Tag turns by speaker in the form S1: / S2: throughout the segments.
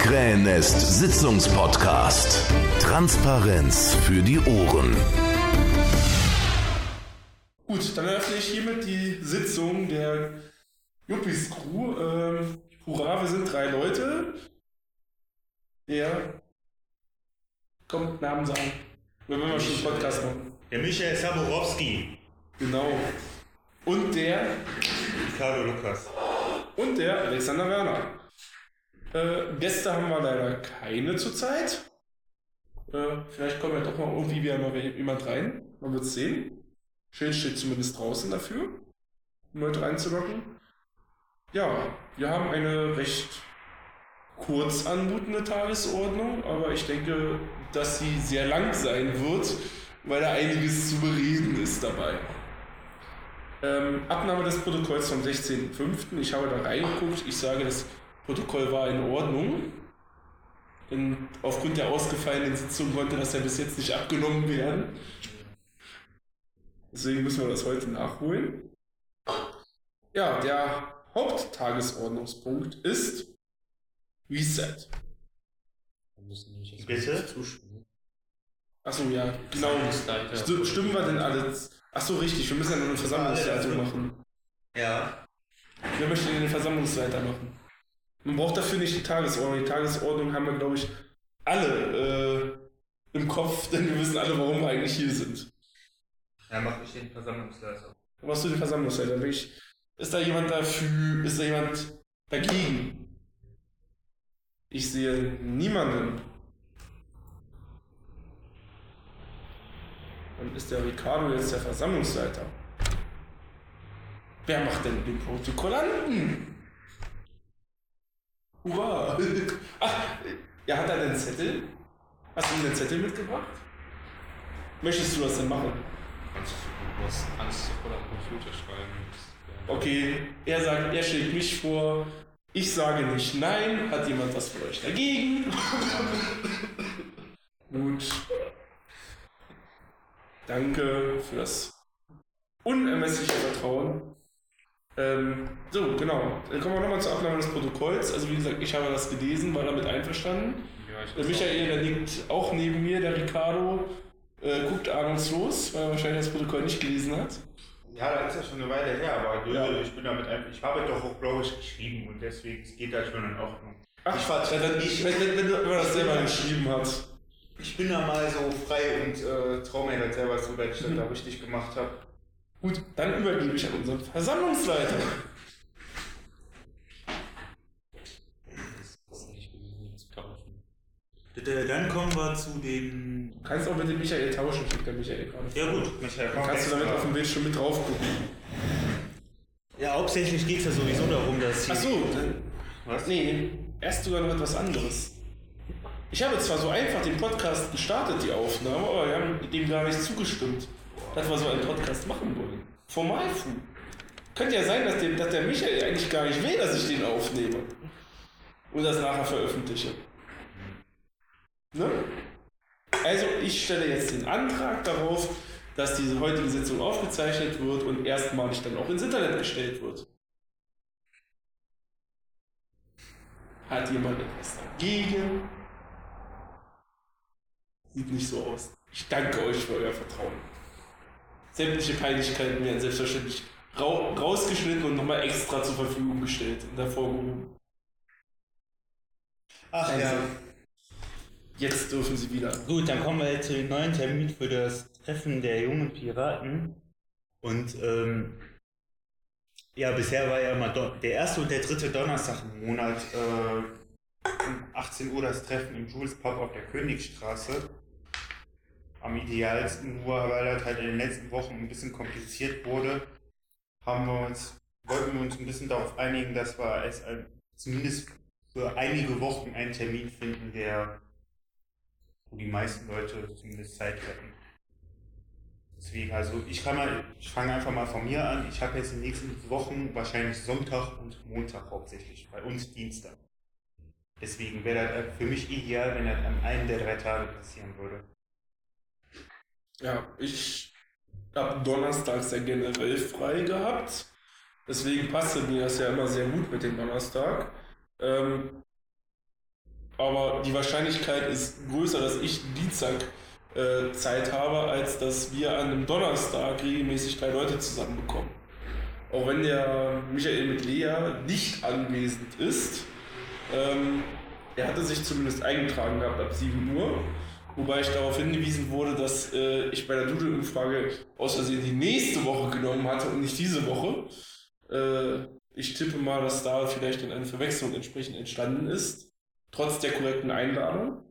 S1: Krähennest Sitzungspodcast. Transparenz für die Ohren.
S2: Gut, dann eröffne ich hiermit die Sitzung der Juppis Crew. Hurra, wir sind 3 Leute. Der kommt Namen sagen. Wenn wir schon einen Podcast machen.
S3: Der Michael Saborowski.
S2: Genau. Und der
S3: Ricardo Lukas.
S2: Und der Alexander Werner. Gäste haben wir leider keine zurzeit. Vielleicht kommt ja doch mal irgendwie wieder mal jemand rein. Man wird es sehen. Schild steht zumindest draußen dafür, um Leute reinzulocken. Ja, wir haben eine recht kurz anmutende Tagesordnung, aber ich denke, dass sie sehr lang sein wird, weil da einiges zu bereden ist dabei. Abnahme des Protokolls vom 16.05. Ich habe da reingeguckt. Ich sage, das Protokoll war in Ordnung. Denn aufgrund der ausgefallenen Sitzung konnte das ja bis jetzt nicht abgenommen werden. Deswegen müssen wir das heute nachholen. Ja, der Haupttagesordnungspunkt ist Reset.
S3: Bitte?
S2: Achso, ja, genau. Stimmen wir denn alle? Achso, richtig, wir müssen ja noch eine Versammlungsleitung machen.
S3: Ja.
S2: Wer möchte denn den Versammlungsleiter machen? Man braucht dafür nicht die Tagesordnung. Die Tagesordnung haben wir, glaube ich, alle im Kopf, denn wir wissen alle, warum wir eigentlich hier sind.
S3: Ja, mach ich den Versammlungsleiter.
S2: Machst du den Versammlungsleiter? Ist da jemand dafür? Ist da jemand dagegen? Ich sehe niemanden. Dann ist der Ricardo jetzt der Versammlungsleiter. Wer macht denn den Protokollanten? Hurra! Ach, ja, hat er den Zettel? Hast du ihm den Zettel mitgebracht? Möchtest du das denn machen?
S4: Du hast Angst oder Computer schreiben.
S2: Okay, er sagt, er schlägt mich vor. Ich sage nicht nein. Hat jemand was für euch dagegen? Gut. Danke für das unermessliche Vertrauen. So, genau. Dann kommen wir nochmal zur Abnahme des Protokolls. Also wie gesagt, ich habe das gelesen, war damit einverstanden. Ja, der Michael, der liegt auch neben mir, der Ricardo guckt ahnungslos, weil er wahrscheinlich das Protokoll nicht gelesen hat.
S3: Ja, das ist ja schon eine Weile her, aber
S2: ja.
S3: Ich bin damit einfach, ich habe doch auch, glaube ich, geschrieben und deswegen es geht da schon in Ordnung.
S2: Ach, wenn man das selber geschrieben hat.
S3: Ich bin da mal so frei und traue mir das selber so, dass ich das da richtig gemacht habe.
S2: Gut, dann übergebe ich an unseren Versammlungsleiter.
S3: Dann kommen wir zu den...
S2: Du kannst auch mit dem Michael tauschen, schickt der Michael gerade.
S3: Ja gut, Michael.
S2: Dann kannst du damit auf dem Bildschirm mit drauf gucken.
S3: Ja, hauptsächlich geht es ja sowieso darum, dass...
S2: Achso, was? Nee, erst sogar noch etwas anderes. Ich habe zwar so einfach den Podcast gestartet, die Aufnahme, aber wir haben dem gar nicht zugestimmt, dass wir so einen Podcast machen wollen. Formalfu. Könnte ja sein, dass der Michael eigentlich gar nicht will, dass ich den aufnehme. Und das nachher veröffentliche. Ne? Also ich stelle jetzt den Antrag darauf, dass diese heutige Sitzung aufgezeichnet wird und erstmalig dann auch ins Internet gestellt wird. Hat jemand etwas dagegen? Sieht nicht so aus. Ich danke euch für euer Vertrauen. Sämtliche Peinlichkeiten werden selbstverständlich rausgeschnitten und nochmal extra zur Verfügung gestellt und hervorgehoben.
S3: Ach
S2: also,
S3: ja.
S2: Jetzt dürfen sie wieder.
S3: Gut, dann kommen wir jetzt zu dem neuen Termin für das Treffen der jungen Piraten. Und ja, bisher war ja immer der erste und der dritte Donnerstag im Monat um 18 Uhr das Treffen im Jules Pub auf der Königstraße. Am idealsten, nur weil das halt in den letzten Wochen ein bisschen kompliziert wurde, wollten wir uns ein bisschen darauf einigen, dass wir zumindest für einige Wochen einen Termin finden, wo die meisten Leute zumindest Zeit hätten. Deswegen, also ich fange einfach mal von mir an. Ich habe jetzt in den nächsten Wochen wahrscheinlich Sonntag und Montag hauptsächlich, bei uns Dienstag. Deswegen wäre das für mich ideal, wenn das an einem der 3 Tage passieren würde.
S2: Ja, ich habe donnerstags ja generell frei gehabt. Deswegen passte mir das ja immer sehr gut mit dem Donnerstag. aber die Wahrscheinlichkeit ist größer, dass ich Dienstag Zeit habe, als dass wir an einem Donnerstag regelmäßig 3 Leute zusammenbekommen. Auch wenn der Michael mit Lea nicht anwesend ist, er hatte sich zumindest eingetragen gehabt ab 7 Uhr, wobei ich darauf hingewiesen wurde, dass ich bei der Doodle-Umfrage aus Versehen die nächste Woche genommen hatte und nicht diese Woche. Ich tippe mal, dass da vielleicht eine Verwechslung entsprechend entstanden ist, trotz der korrekten Einladung.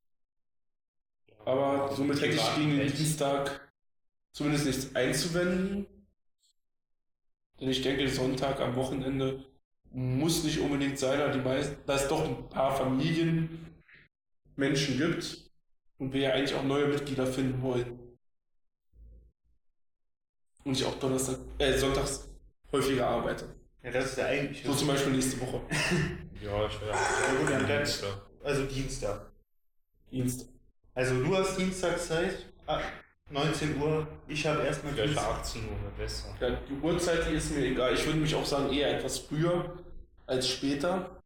S2: Aber somit hätte ich gegen den Dienstag zumindest nichts einzuwenden. Denn ich denke, Sonntag am Wochenende muss nicht unbedingt sein, da es doch ein paar Familienmenschen gibt und wir ja eigentlich auch neue Mitglieder finden wollen. Und ich auch sonntags häufiger arbeite.
S3: Ja, das ist ja eigentlich.
S2: So zum Beispiel nächste Woche.
S4: Ja, ich wäre
S3: gut, dann also Dienstag.
S2: Dienstag.
S3: Also du hast Dienstag Zeit, 19 Uhr, ich habe erstmal
S4: vielleicht 18 Uhr wäre besser.
S2: Ja, die Uhrzeit, die ist mir egal. Ich würde mich auch sagen, eher etwas früher als später.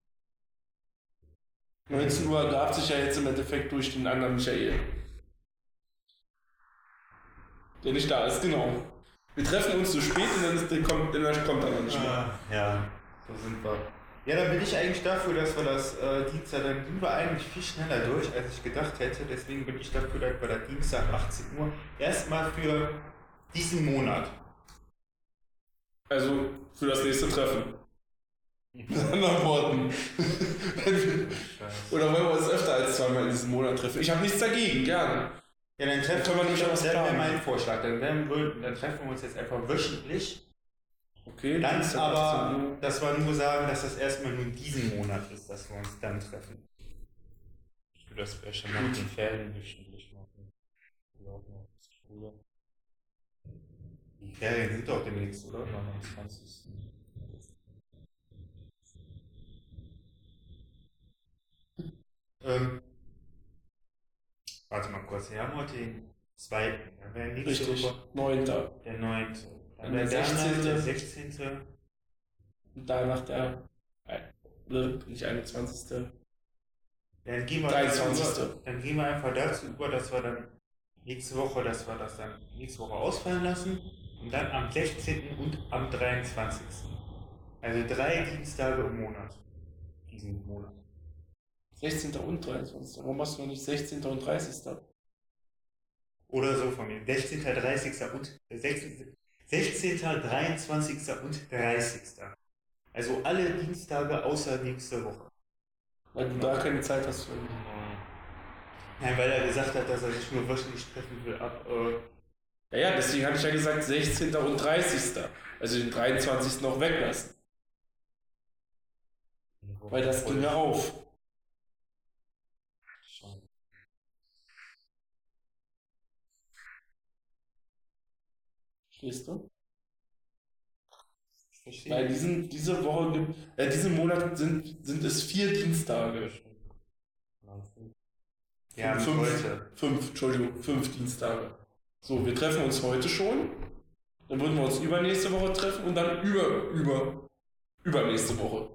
S2: 19 Uhr ergab sich ja jetzt im Endeffekt durch den anderen Michael. Der nicht da ist, genau. Wir treffen uns zu spät und dann kommt er noch nicht mehr.
S3: Ja, so sind wir. Ja, dann bin ich eigentlich dafür, dass wir das Dienstag, dann sind wir eigentlich viel schneller durch, als ich gedacht hätte. Deswegen bin ich dafür, dass wir das Dienstag 18 Uhr erstmal für diesen Monat.
S2: Also für das nächste Treffen. Mit anderen Worten. Oder wollen wir uns öfter als 2-mal in diesem Monat treffen? Ich habe nichts dagegen, gerne.
S3: Ja, dann treffen
S2: können wir nämlich auch was
S3: das wäre
S2: planen.
S3: mein Vorschlag. Dann treffen wir uns jetzt einfach wöchentlich.
S2: Okay,
S3: Dann
S2: Dienstag,
S3: aber,
S2: 18 Uhr.
S3: dass wir nur sagen, dass das erstmal nur in diesem Monat ist, dass wir uns dann treffen.
S4: Ich würde das vielleicht nach den Ferien wöchentlich machen. Ja, auch noch Schule.
S3: Die Ferien sind doch demnächst, oder?
S4: Am 29.
S3: Warte mal kurz, wir haben heute den 2. Dann wäre nächste
S2: Richtig,
S3: Woche
S2: 9.
S3: der 9. Dann
S2: Der
S3: wäre
S2: 16..
S3: der 16.
S2: Danach der, nicht 21.
S3: Dann gehen wir
S2: 23..
S3: Dann gehen wir einfach dazu über, dass wir dann nächste Woche ausfallen lassen und dann am 16. und am 23. Also 3 Dienstage im Monat. Diesen Monat.
S2: 16. und 23. Warum machst du noch nicht 16. und 30.?
S3: Oder so von mir. 16., 30. und 16., 23. und 30. Also alle Dienstage außer nächste Woche.
S2: Weil du da keine Zeit hast.
S3: Nein, weil er gesagt hat, dass er sich nur wöchentlich treffen will ab.
S2: Ja, deswegen hatte ich ja gesagt 16. und 30. Also den 23. noch weglassen. Weil das ging ja auf. Verstehst du? Weil diese Woche diesen Monat sind es 4 Dienstage.
S3: Ja,
S2: 5 Dienstage. So, wir treffen uns heute schon. Dann würden wir uns übernächste Woche treffen und dann übernächste Woche.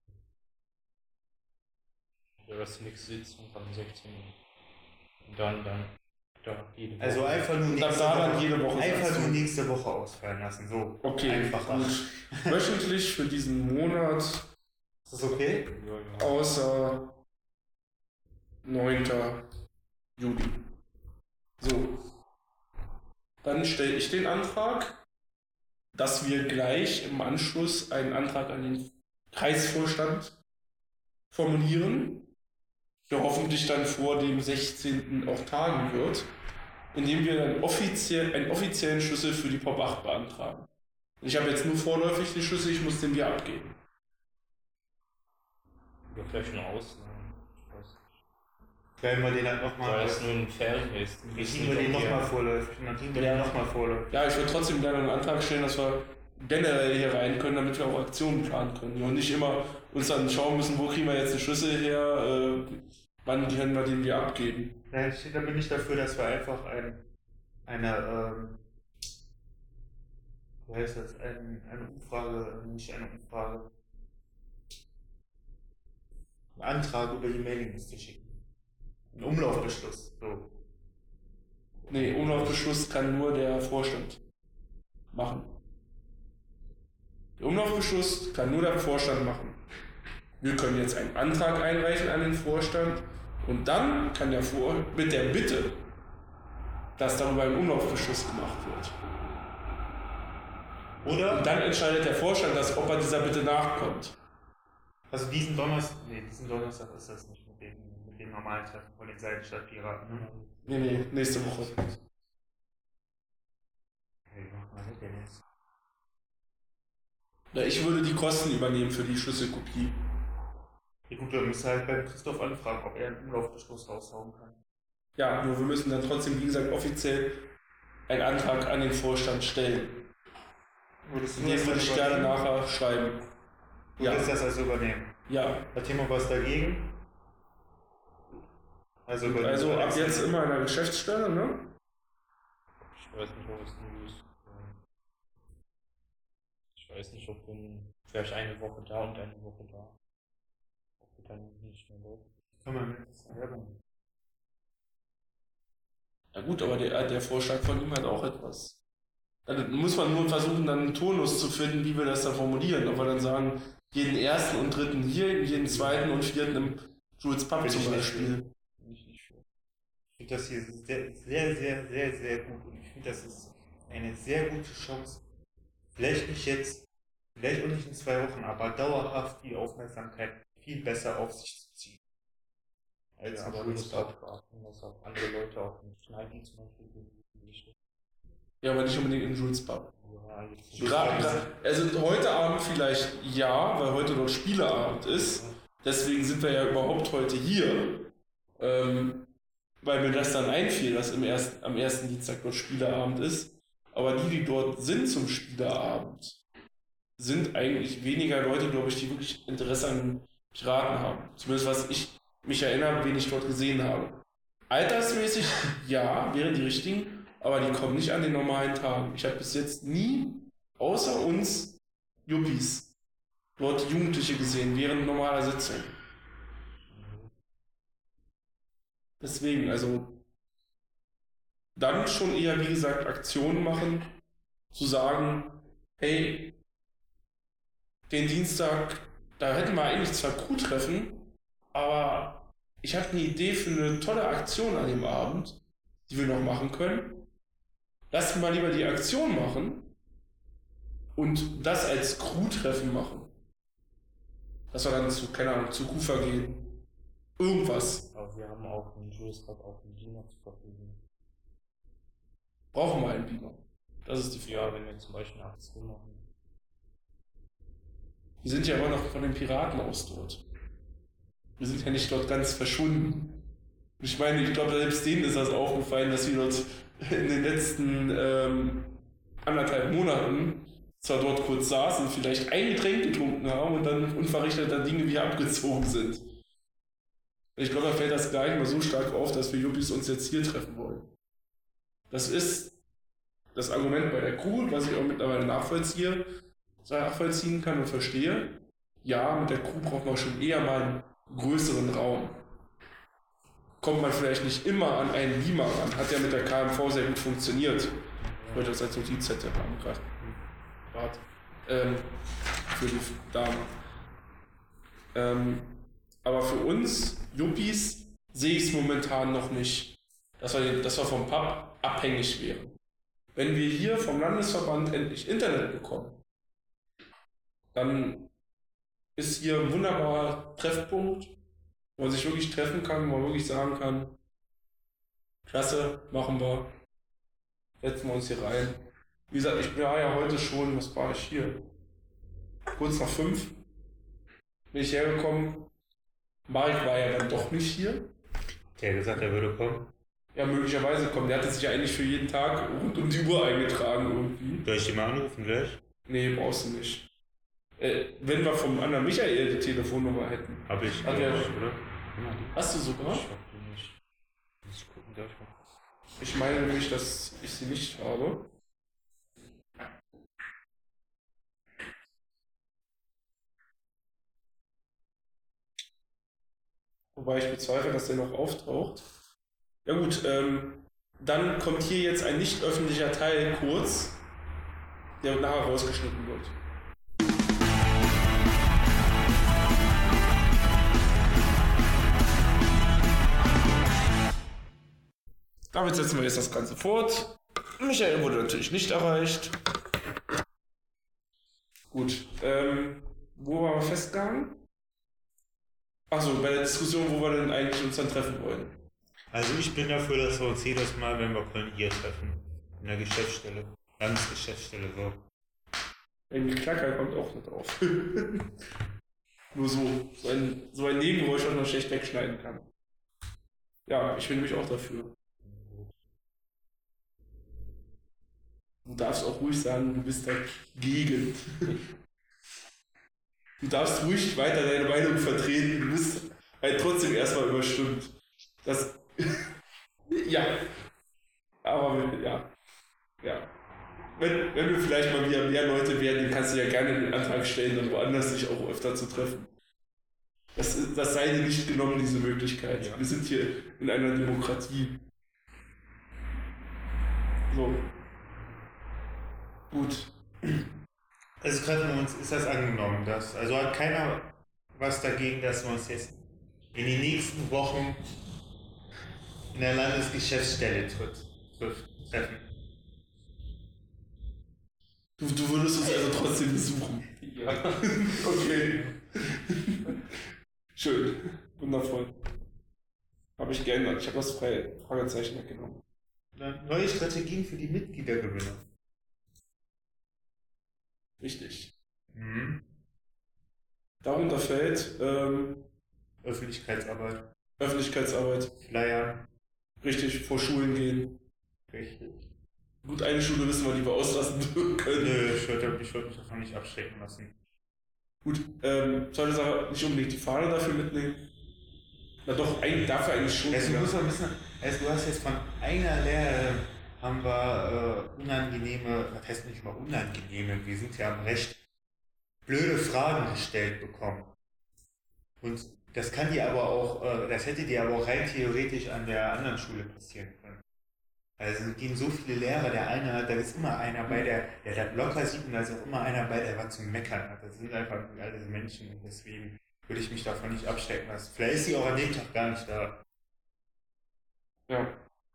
S4: Ja, das nächste Sitzung am 16. Und dann da jede Woche.
S3: Also einfach nur
S2: jede Woche
S3: einfach nur nächste Woche ausfallen lassen. So.
S2: Okay,
S3: Einfacher.
S2: gut. Wöchentlich für diesen Monat,
S3: Ist das okay?
S4: Ja.
S2: außer 9. Juli. So. Dann stelle ich den Antrag, dass wir gleich im Anschluss einen Antrag an den Kreisvorstand formulieren, der hoffentlich dann vor dem 16. auch tagen wird, indem wir dann einen offiziellen Schlüssel für die Pop 8 beantragen. Ich habe jetzt nur vorläufig den Schlüssel, ich muss den wieder abgeben.
S4: Oder vielleicht eine Ausnahme. Ich weiß nicht.
S3: Werden wir den dann
S4: Weil
S3: nochmal.
S4: es nur ein Ferien ist.
S3: Wir ziehen wir den nochmal vorläufig. Und dann ziehen wir den nochmal vorläufig.
S2: Ja, ich würde trotzdem gerne einen Antrag stellen, dass wir generell hier rein können, damit wir auch Aktionen planen können. Und nicht immer uns dann schauen müssen, wo kriegen wir jetzt den Schlüssel her, wann können wir den wieder abgeben.
S3: Da bin ich dafür, dass wir einfach wie heißt das? Eine Umfrage, nicht eine Umfrage. Antrag über die Mailingliste schicken. Ein Umlaufbeschluss. So.
S2: Nee, Umlaufbeschluss kann nur der Vorstand machen. Der Umlaufbeschluss kann nur der Vorstand machen. Wir können jetzt einen Antrag einreichen an den Vorstand und dann kann der mit der Bitte, dass darüber ein Umlaufbeschluss gemacht wird.
S3: Oder?
S2: Und dann entscheidet der Vorstand, ob er dieser Bitte nachkommt.
S3: Also diesen Donnerstag ist das nicht mit dem normalen Treffen von den Seitenstadt-Piraten. Ne?
S2: Nee, nächste Woche.
S3: Hey, mach mal mit denn jetzt.
S2: Ja, ich würde die Kosten übernehmen für die Schlüsselkopie.
S3: Ja gut, dann müsst ihr halt beim Christoph anfragen, ob er einen Umlaufbeschluss raushauen kann.
S2: Ja, nur wir müssen dann trotzdem, wie gesagt, offiziell einen Antrag an den Vorstand stellen. Den würde ich gerne nachher schreiben.
S3: Du willst das also übernehmen?
S2: Ja.
S3: Hat jemand was dagegen? Also
S2: ab jetzt immer in der Geschäftsstelle, ne?
S4: Ich weiß nicht, ob es nie ist. Ich weiß nicht, ob vielleicht eine Woche da und eine Woche da. Ob wir dann nicht mehr läuft.
S3: Kann man mit Werbung.
S2: Ja gut, aber der Vorschlag von ihm hat auch etwas. Dann muss man nur versuchen, dann einen Turnus zu finden, wie wir das dann formulieren. Ob wir dann sagen, jeden ersten und dritten hier, jeden zweiten und vierten im Jules Pub zum Beispiel.
S3: Ich finde das hier sehr, sehr, sehr, sehr, sehr gut. Und ich finde, das ist eine sehr gute Chance. Vielleicht nicht jetzt, vielleicht auch nicht in 2 Wochen, aber dauerhaft die Aufmerksamkeit viel besser auf sich zu ziehen. Als
S4: Ja,
S3: am
S4: aber du
S3: Jules
S4: musst
S3: Pub.
S4: auch beachten, dass auch andere Leute auch nicht schneiden zum Beispiel.
S2: Ja, aber nicht unbedingt in Jules Pub.
S4: Ja, jetzt
S2: Also heute Abend vielleicht ja, weil heute dort Spieleabend ist. Deswegen sind wir ja überhaupt heute hier. Weil mir das dann einfiel, dass am ersten Dienstag dort Spieleabend ist. Aber die dort sind zum Spieleabend, sind eigentlich weniger Leute, glaube ich, die wirklich Interesse an Piraten haben. Zumindest was ich mich erinnere, wen ich dort gesehen habe. Altersmäßig ja, wären die richtigen, aber die kommen nicht an den normalen Tagen. Ich habe bis jetzt nie, außer uns Yuppies, dort Jugendliche gesehen, während normaler Sitzung. Deswegen, also dann schon eher, wie gesagt, Aktionen machen, zu sagen, hey, den Dienstag, da hätten wir eigentlich zwar Crew-Treffen, aber ich habe eine Idee für eine tolle Aktion an dem Abend, die wir noch machen können. Lass mal lieber die Aktion machen und das als Crew-Treffen machen. Dass wir dann keine Ahnung, zu Kufa gehen. Irgendwas.
S4: Aber wir haben auch einen Jules Pub auf dem Beamer zur Verfügung.
S2: Brauchen wir einen Beamer? Das ist die Frage.
S4: Ja, wenn wir zum Beispiel eine Aktion machen.
S2: Wir sind ja immer noch von den Piraten aus dort. Wir sind ja nicht dort ganz verschwunden. Und ich meine, ich glaube, selbst denen ist das aufgefallen, dass wir dort in den letzten 1,5 Monaten zwar dort kurz saßen, vielleicht ein Getränk getrunken haben und dann unverrichteter Dinge wieder abgezogen sind. Ich glaube, da fällt das gar nicht mal so stark auf, dass wir Yuppies uns jetzt hier treffen wollen. Das ist das Argument bei der Crew, was ich auch mittlerweile nachvollziehen kann und verstehe. Ja, mit der Crew braucht man schon eher mal einen größeren Raum. Kommt man vielleicht nicht immer an einen Beamer ran. Hat ja mit der KMV sehr gut funktioniert. Ich wollte das als Notiz hätte haben gerade. Für die Damen. Aber für uns, Yuppies, sehe ich es momentan noch nicht, dass wir vom Pub abhängig wären. Wenn wir hier vom Landesverband endlich Internet bekommen, dann ist hier ein wunderbarer Treffpunkt, wo man sich wirklich treffen kann, wo man wirklich sagen kann, klasse, machen wir, setzen wir uns hier rein. Wie gesagt, ich war ja heute schon, was war ich hier? Kurz nach 5 bin ich hergekommen. Marek war ja dann doch nicht hier.
S3: Der hat gesagt, er würde kommen.
S2: Ja, möglicherweise kommen. Der hatte sich ja eigentlich für jeden Tag rund um die Uhr eingetragen irgendwie.
S3: Soll ich den mal anrufen gleich?
S2: Nee, brauchst du nicht. Wenn wir vom anderen Michael die Telefonnummer hätten.
S3: Hab ich,
S2: Hat er,
S3: oder?
S2: hast du sogar?
S4: Ich hab die nicht.
S3: Ich gucken darf.
S2: Ich meine nämlich, dass ich sie nicht habe. wobei ich bezweifle, dass der noch auftaucht. Ja gut, dann kommt hier jetzt ein nicht öffentlicher Teil kurz, der nachher rausgeschnitten wird. Damit setzen wir jetzt das Ganze fort. Michael wurde natürlich nicht erreicht. Gut, wo waren wir festgegangen? Achso, bei der Diskussion, wo wir denn eigentlich uns dann treffen wollen.
S3: Also ich bin dafür, dass wir uns jedes Mal, wenn wir können, hier treffen. In der Geschäftsstelle. Landesgeschäftsstelle, so.
S2: Ein Geklacker kommt auch nicht auf. Nur so ein Nebengeräusch, was man schlecht wegschneiden kann. Ja, ich bin nämlich auch dafür. Du darfst auch ruhig sagen, du bist dagegen. Du darfst ruhig weiter deine Meinung vertreten, du bist halt trotzdem erstmal überstimmt. Das. Ja. Aber ja. Wenn wir vielleicht mal wieder mehr Leute werden, dann kannst du ja gerne den Antrag stellen, dann woanders sich auch öfter zu treffen. Das sei dir nicht genommen, diese Möglichkeit. Ja. Wir sind hier in einer Demokratie. So. Gut.
S3: Also treffen wir uns, ist das angenommen, also hat keiner was dagegen, dass wir uns jetzt in den nächsten Wochen in der Landesgeschäftsstelle treffen.
S2: Du würdest uns also trotzdem besuchen?
S4: Ja.
S2: Okay. Schön. Wundervoll. Habe ich geändert. Ich habe das Fragezeichen weggenommen.
S3: Neue Strategien für die Mitgliedergewinnung.
S2: Richtig.
S3: Mhm.
S2: Darunter fällt
S3: Öffentlichkeitsarbeit.
S2: Flyer. Richtig, vor Schulen gehen.
S3: Richtig.
S2: Gut, eine Schule wissen wir, die wir auslassen können.
S3: Nö, ich würde mich davon nicht abschrecken lassen.
S2: Gut, sollte Sache nicht unbedingt die Fahne dafür mitnehmen? Na doch, dafür eigentlich schon.
S3: Also, du hast jetzt von einer Lehrerin haben wir unangenehme, was heißt nicht mal unangenehme, wir sind ja am Recht, blöde Fragen gestellt bekommen. Und das kann die aber auch, das hätte dir aber auch rein theoretisch an der anderen Schule passieren können. Also es gehen so viele Lehrer, da ist immer einer bei, der das locker sieht, und da ist auch immer einer bei, der was zum Meckern hat. Das sind einfach alles Menschen und deswegen würde ich mich davon nicht abschrecken lassen. Vielleicht ist sie auch an dem Tag gar nicht da.
S2: Ja.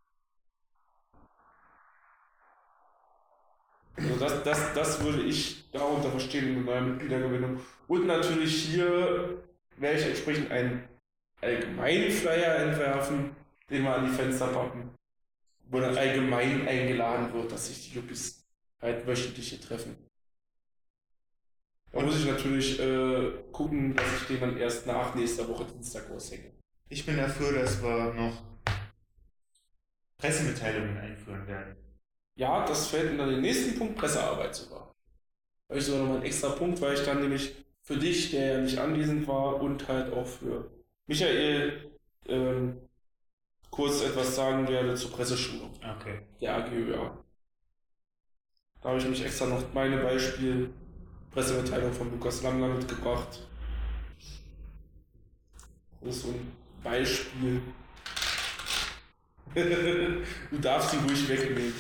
S2: Also das würde ich darunter verstehen in einer Mitgliedergewinnung. Und natürlich hier werde ich entsprechend einen allgemeinen Flyer entwerfen, den wir an die Fenster packen, wo dann allgemein eingeladen wird, dass sich die Yuppies halt wöchentlich hier treffen. Da muss ich natürlich gucken, dass ich den dann erst nach nächster Woche Dienstag aushänge.
S3: Ich bin dafür, dass wir noch Pressemitteilungen einführen werden.
S2: Ja, das fällt dann den nächsten Punkt, Pressearbeit sogar. Da habe ich sogar nochmal einen extra Punkt, weil ich dann nämlich für dich, der ja nicht anwesend war, und halt auch für Michael kurz etwas sagen werde zur Presseschulung.
S3: Okay.
S2: Der AGÖA. Da habe ich mich extra noch meine Pressemitteilung von Lukas Lamler mitgebracht. Das ist so ein Beispiel. Du darfst sie ruhig wegnehmen.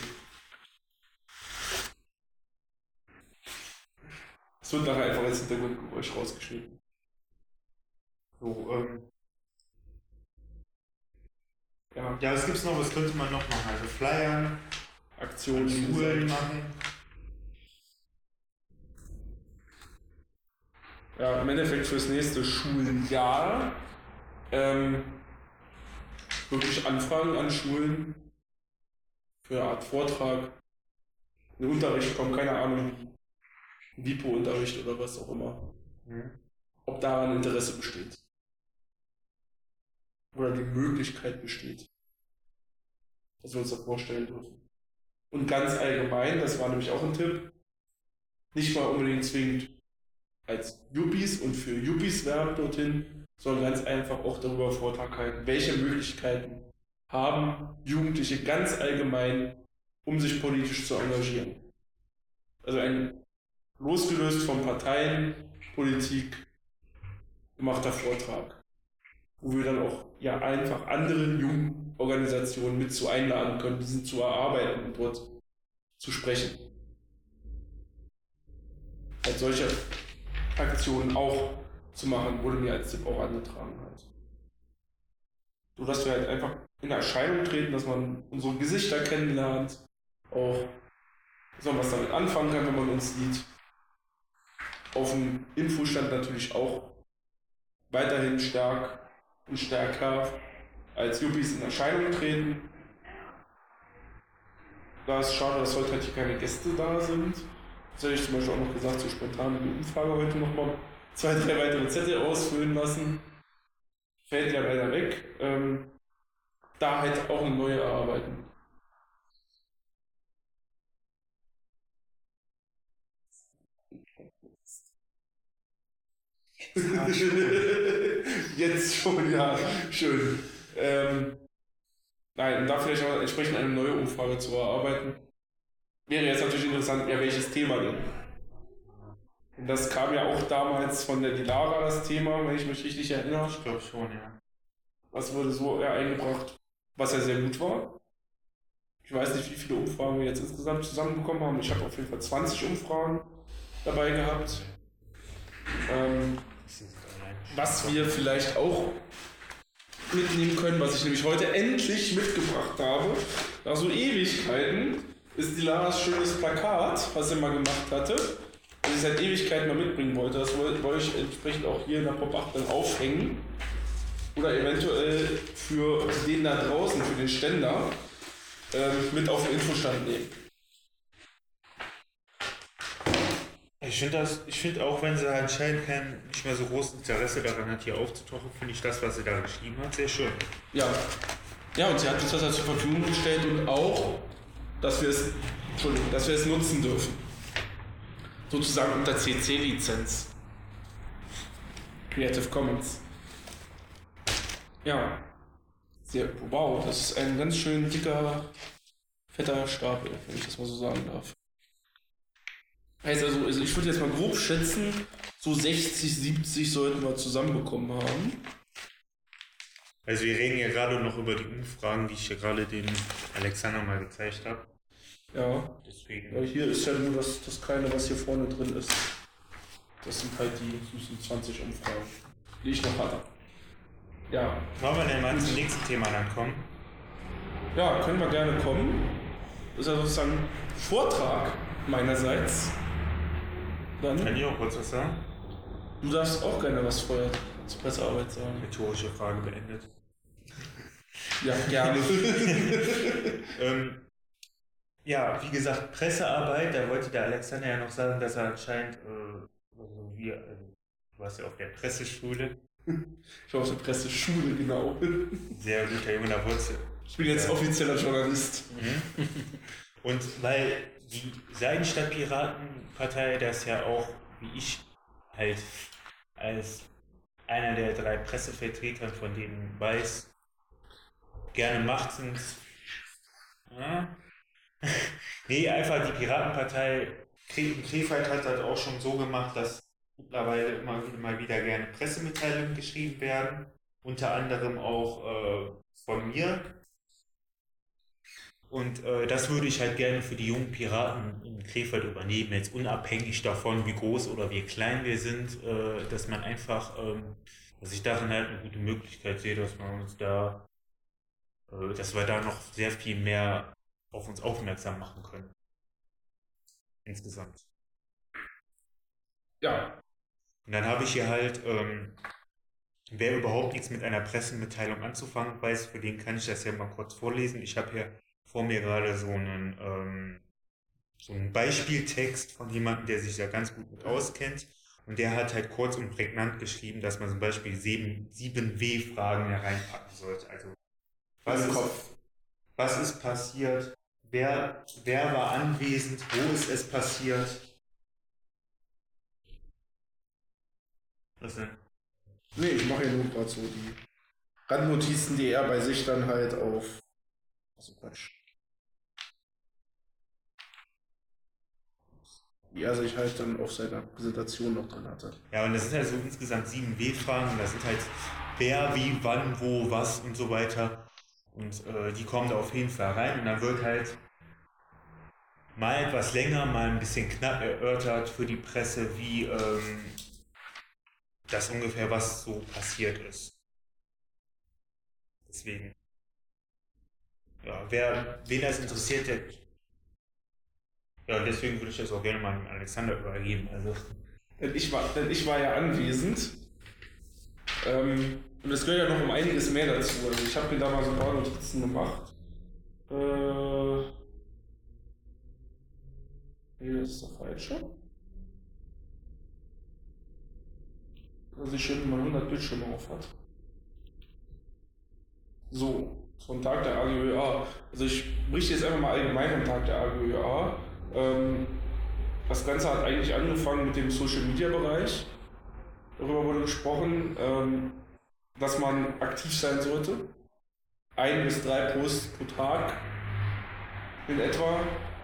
S2: Es wird nachher einfach als Hintergrundgeräusch rausgeschnitten.
S3: So,
S2: Ja,
S3: ja, was gibt's noch? Was könnte man noch machen? Also Flyern,
S2: Aktionen,
S3: Schulen machen.
S2: Ja, im Endeffekt fürs nächste Schuljahr wirklich Anfragen an Schulen für eine Art Vortrag, einen Unterricht kommen, keine Ahnung, WIPO-Unterricht oder was auch immer. Ob daran Interesse besteht. Oder die Möglichkeit besteht, dass wir uns das vorstellen dürfen. Und ganz allgemein, das war nämlich auch ein Tipp, nicht mal unbedingt zwingend als Yuppies und für Yuppies werben dorthin, sondern ganz einfach auch darüber Vortrag halten, welche Möglichkeiten haben Jugendliche ganz allgemein, um sich politisch zu engagieren. Also ein losgelöst von Parteien, Politik gemachter Vortrag. wo wir dann auch ja einfach anderen Jugendorganisationen mit zu einladen können, diesen zu erarbeiten und dort zu sprechen. Halt solche Aktionen auch zu machen, wurde mir als Tipp auch angetragen halt. So dass wir halt einfach in Erscheinung treten, dass man unsere Gesichter kennenlernt, auch dass man was damit anfangen kann, wenn man uns sieht. Auf dem Infostand natürlich auch weiterhin stark und stärker als Yuppies in Erscheinung treten. Da ist schade, dass heute halt hier keine Gäste da sind. Das hätte ich zum Beispiel auch noch gesagt, so spontan die Umfrage heute nochmal 2, 3 weitere Zettel ausfüllen lassen. Fällt ja leider weg. Da halt auch eine neue erarbeiten. Jetzt schon, ja, schön. Nein, und da vielleicht auch entsprechend eine neue Umfrage zu erarbeiten. Wäre jetzt natürlich interessant, ja, welches Thema denn? Und das kam ja auch damals von der Dilara, das Thema, wenn ich mich richtig erinnere.
S3: Ich glaube schon, ja.
S2: Was wurde so eingebracht, was ja sehr gut war. Ich weiß nicht, wie viele Umfragen wir jetzt insgesamt zusammenbekommen haben. Ich habe auf jeden Fall 20 Umfragen dabei gehabt. Was wir vielleicht auch mitnehmen können, was ich nämlich heute endlich mitgebracht habe, nach so Ewigkeiten, ist Dilaras schönes Plakat, was sie mal gemacht hatte, was ich seit Ewigkeiten mal mitbringen wollte. Das wollte ich entsprechend auch hier in der Pop 8 dann aufhängen. Oder eventuell für den da draußen, für den Ständer, mit auf den Infostand nehmen.
S3: Ich finde auch, wenn sie anscheinend nicht mehr so großes Interesse daran hat, hier aufzutauchen, finde ich das, was sie da geschrieben hat, sehr schön.
S2: Ja. Ja, und sie hat uns das halt zur Verfügung gestellt und auch, dass wir es nutzen dürfen. Sozusagen unter CC-Lizenz. Creative Commons. Ja. Wow, das ist ein ganz schön dicker, fetter Stapel, wenn ich das mal so sagen darf. Heißt also ich würde jetzt mal grob schätzen, so 60, 70 sollten wir zusammenbekommen haben.
S3: Also wir reden ja gerade noch über die Umfragen, die ich ja gerade dem Alexander mal gezeigt habe.
S2: Ja.
S3: Deswegen.
S2: Ja, hier ist ja nur das Kleine, was hier vorne drin ist. Das sind halt die süßen 20 Umfragen, die ich noch hatte. Ja.
S3: Wollen wir denn mal zum nächsten Thema dann kommen?
S2: Ja, können wir gerne kommen. Das ist ja sozusagen ein Vortrag meinerseits. Dann,
S3: Kann ich auch kurz was sagen?
S2: du darfst auch gerne was vorher zur Pressearbeit sagen.
S3: Rhetorische Frage beendet.
S2: Ja, gerne.
S3: Ja, wie gesagt, Pressearbeit, da wollte der Alexander ja noch sagen, dass er anscheinend, du warst ja auf der Presseschule.
S2: Ich war auf der Presseschule, genau.
S3: Sehr guter Junge, da wolltest du.
S2: Ich bin jetzt offizieller Journalist.
S3: Und weil die Seidenstadt-Piratenpartei das ja auch, wie ich halt als einer der 3 Pressevertreter von denen weiß, gerne macht, sind. Nee, einfach die Piratenpartei in Krefeld hat halt auch schon so gemacht, dass mittlerweile immer mal wieder gerne Pressemitteilungen geschrieben werden. Unter anderem auch von mir. Und das würde ich halt gerne für die jungen Piraten in Krefeld übernehmen, jetzt unabhängig davon, wie groß oder wie klein wir sind, dass man einfach, dass ich darin halt eine gute Möglichkeit sehe, dass man uns da, dass wir da noch sehr viel mehr auf uns aufmerksam machen können. Insgesamt.
S2: Ja.
S3: Und dann habe ich hier halt, wer überhaupt nichts mit einer Pressemitteilung anzufangen weiß, für den kann ich das ja mal kurz vorlesen. Ich habe hier vor mir gerade so einen Beispieltext von jemandem, der sich da ganz gut mit auskennt. Und der hat halt kurz und prägnant geschrieben, dass man zum Beispiel 7 W-Fragen hereinpacken sollte. Also, was ist passiert? Wer war anwesend? Wo ist es passiert? Was denn?
S2: Nee, ich mache ja nur gerade so die Randnotizen, die er bei sich dann halt auf. Also Quatsch. Wie er sich halt dann auf seiner Präsentation noch drin hatte.
S3: Ja, und das sind halt so insgesamt 7 W-Fragen. Das sind halt wer, wie, wann, wo, was und so weiter. Und die kommen da auf jeden Fall rein und dann wird halt mal etwas länger, mal ein bisschen knapp erörtert für die Presse, wie das ungefähr was so passiert ist. Deswegen, ja, wen das interessiert, deswegen würde ich das auch gerne mal an Alexander übergeben. Also.
S2: Denn ich war ja anwesend. Und es gehört ja noch um einiges mehr dazu. Also ich habe mir da mal so ein paar Notizen gemacht. Nee, das ist der falsche. Also ich schön, wenn man 100 Bildschirme auf hat. So, vom Tag der AGÖA. Also ich berichte jetzt einfach mal allgemein vom Tag der AGÖA. Das Ganze hat eigentlich angefangen mit dem Social Media Bereich. Darüber wurde gesprochen, dass man aktiv sein sollte. 1 bis 3 Posts pro Tag in etwa.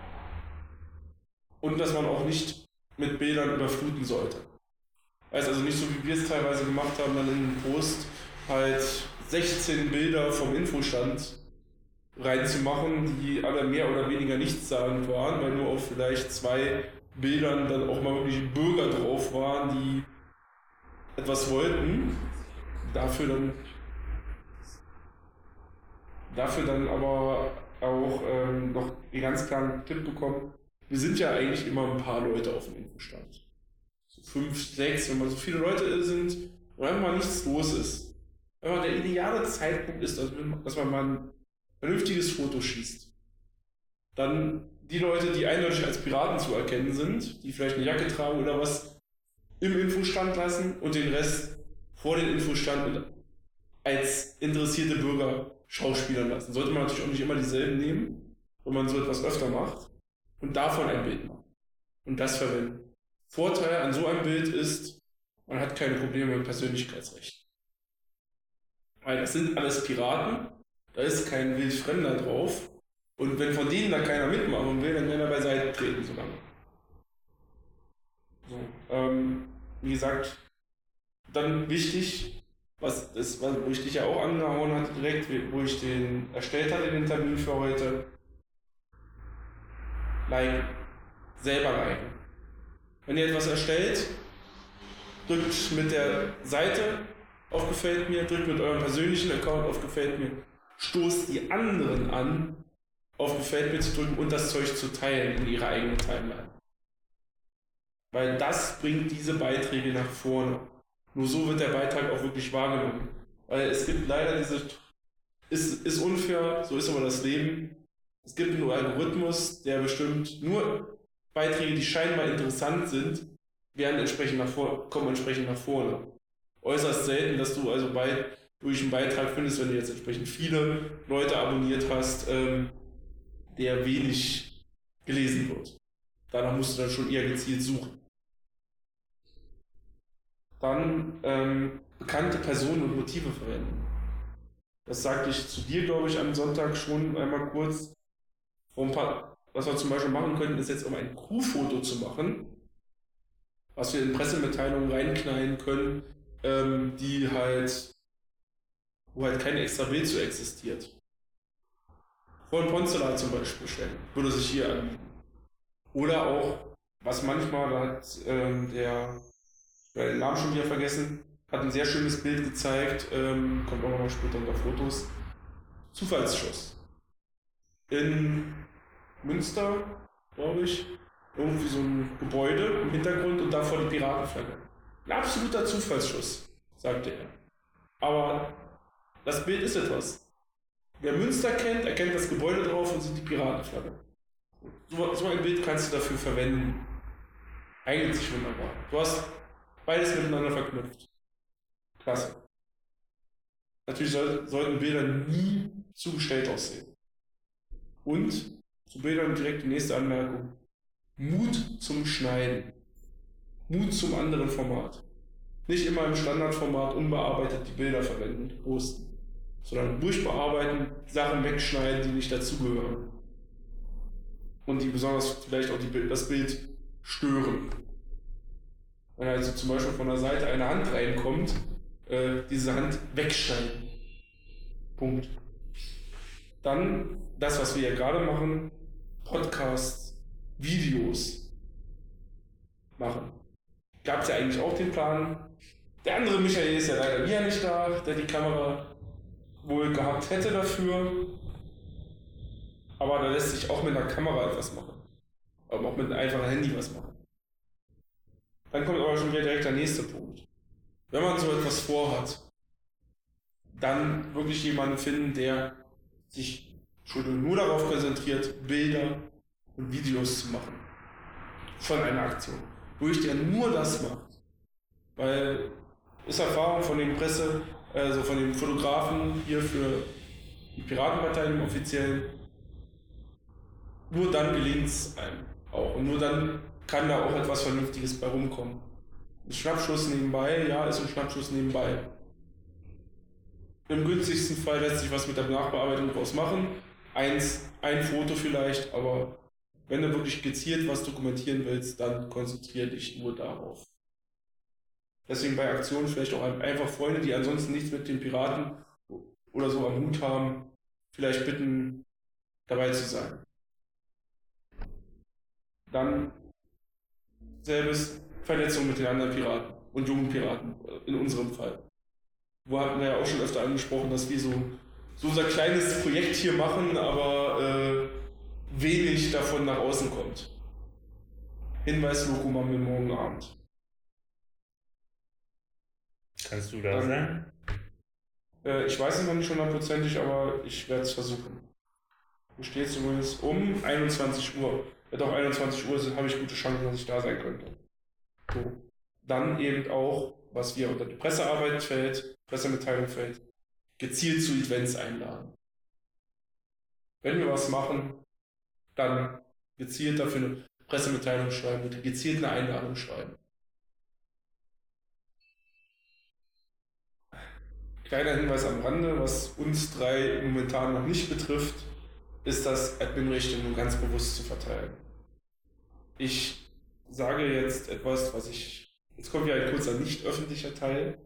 S2: Und dass man auch nicht mit Bildern überfluten sollte. Heißt also nicht so, wie wir es teilweise gemacht haben, dann in den Post halt 16 Bilder vom Infostand reinzumachen, die alle mehr oder weniger nichtssagend waren, weil nur auf vielleicht 2 Bildern dann auch mal wirklich Bürger drauf waren, die etwas wollten. Dafür dann aber auch noch den ganz klaren Tipp bekommen, wir sind ja eigentlich immer ein paar Leute auf dem Infostand. So 5, 6, wenn mal so viele Leute sind und einfach mal nichts los ist. Einfach der ideale Zeitpunkt ist, dass man mal ein vernünftiges Foto schießt. Dann die Leute, die eindeutig als Piraten zu erkennen sind, die vielleicht eine Jacke tragen oder was, im Infostand lassen und den Rest vor den Infostand und als interessierte Bürger schauspielern lassen. Sollte man natürlich auch nicht immer dieselben nehmen, wenn man so etwas öfter macht und davon ein Bild machen und das verwenden. Vorteil an so einem Bild ist, man hat keine Probleme mit Persönlichkeitsrecht. Weil das sind alles Piraten, da ist kein Wildfremder drauf und wenn von denen da keiner mitmachen will, dann werden er beiseite treten so lange. So, wie gesagt, dann wichtig, wo ich dich ja auch angehauen hatte direkt, wo ich den erstellt hatte, den Termin für heute, liken, selber liken. Wenn ihr etwas erstellt, drückt mit der Seite auf Gefällt mir, drückt mit eurem persönlichen Account auf Gefällt mir, stoßt die anderen an, auf Gefällt mir zu drücken und das Zeug zu teilen in ihrer eigenen Timeline. Weil das bringt diese Beiträge nach vorne. Nur so wird der Beitrag auch wirklich wahrgenommen. Weil es gibt leider ist unfair, so ist aber das Leben. Es gibt einen Algorithmus, der bestimmt nur Beiträge, die scheinbar interessant sind, kommen entsprechend nach vorne. Äußerst selten, dass du also durch einen Beitrag findest, wenn du jetzt entsprechend viele Leute abonniert hast, der wenig gelesen wird. Danach musst du dann schon eher gezielt suchen. Dann bekannte Personen und Motive verwenden. Das sagte ich zu dir, glaube ich, am Sonntag schon einmal kurz. Was wir zum Beispiel machen könnten, ist jetzt, um ein Crewfoto zu machen, was wir in Pressemitteilungen reinknallen können, wo halt kein extra Bild zu existiert. Von Poncelat zum Beispiel stellen, würde sich hier anbieten. Oder auch, was manchmal, da hat ich habe den Namen schon wieder vergessen, hat ein sehr schönes Bild gezeigt, kommt auch noch mal später unter Fotos, Zufallsschuss. In Münster, glaube ich, irgendwie so ein Gebäude im Hintergrund und davor die Piratenflagge. Ein absoluter Zufallsschuss, sagte er. Aber das Bild ist etwas. Wer Münster kennt, erkennt das Gebäude drauf und sieht die Piratenflagge. So ein Bild kannst du dafür verwenden. Eignet sich wunderbar. Du hast beides miteinander verknüpft. Klasse. Natürlich sollten Bilder nie zugestellt aussehen. Und zu Bildern direkt die nächste Anmerkung. Mut zum Schneiden. Mut zum anderen Format. Nicht immer im Standardformat unbearbeitet die Bilder verwenden und posten, sondern durchbearbeiten, Sachen wegschneiden, die nicht dazugehören. Und die besonders vielleicht auch das Bild stören. Wenn also zum Beispiel von der Seite eine Hand reinkommt, diese Hand wegschneiden. Punkt. Dann das, was wir ja gerade machen, Podcasts, Videos machen. Gab es ja eigentlich auch den Plan. Der andere Michael ist ja leider wieder nicht da, der die Kamera wohl gehabt hätte dafür. Aber da lässt sich auch mit einer Kamera etwas machen. Aber auch mit einem einfachen Handy was machen. Dann kommt aber schon wieder direkt der nächste Punkt. Wenn man so etwas vorhat, dann wirklich jemanden finden, der sich nur darauf konzentriert, Bilder und Videos zu machen. Von einer Aktion. Wirklich der nur das macht. Weil ist Erfahrung von den von den Fotografen hier für die Piratenpartei im Offiziellen. Nur dann gelingt es einem auch. Und nur dann kann da auch etwas Vernünftiges bei rumkommen. Ein Schnappschuss nebenbei, ja, ist ein Schnappschuss nebenbei. Im günstigsten Fall lässt sich was mit der Nachbearbeitung draus machen. Ein Foto vielleicht, aber wenn du wirklich gezielt was dokumentieren willst, dann konzentriere dich nur darauf. Deswegen bei Aktionen vielleicht auch einfach Freunde, die ansonsten nichts mit den Piraten oder so am Hut haben, vielleicht bitten, dabei zu sein. Dann selbes Vernetzung mit den anderen Piraten und jungen Piraten, in unserem Fall. Wo hatten wir ja auch schon öfter angesprochen, dass wir so unser kleines Projekt hier machen, aber wenig davon nach außen kommt. Hinweis-Logo machen wir morgen Abend.
S3: Kannst du da sein?
S2: Ich weiß es noch nicht hundertprozentig, aber ich werde es versuchen. Hier steht zumindest um 21 Uhr. Ja, doch 21 Uhr habe ich gute Chancen, dass ich da sein könnte. So. Dann eben auch, was wir unter die Pressearbeit fällt, Pressemitteilung fällt, gezielt zu Events einladen. Wenn wir was machen, dann gezielt dafür eine Pressemitteilung schreiben oder gezielt eine Einladung schreiben. Kleiner Hinweis am Rande, was uns drei momentan noch nicht betrifft, ist das Adminrechte nur ganz bewusst zu verteilen. Ich sage jetzt etwas, jetzt kommt ja ein kurzer nicht öffentlicher Teil.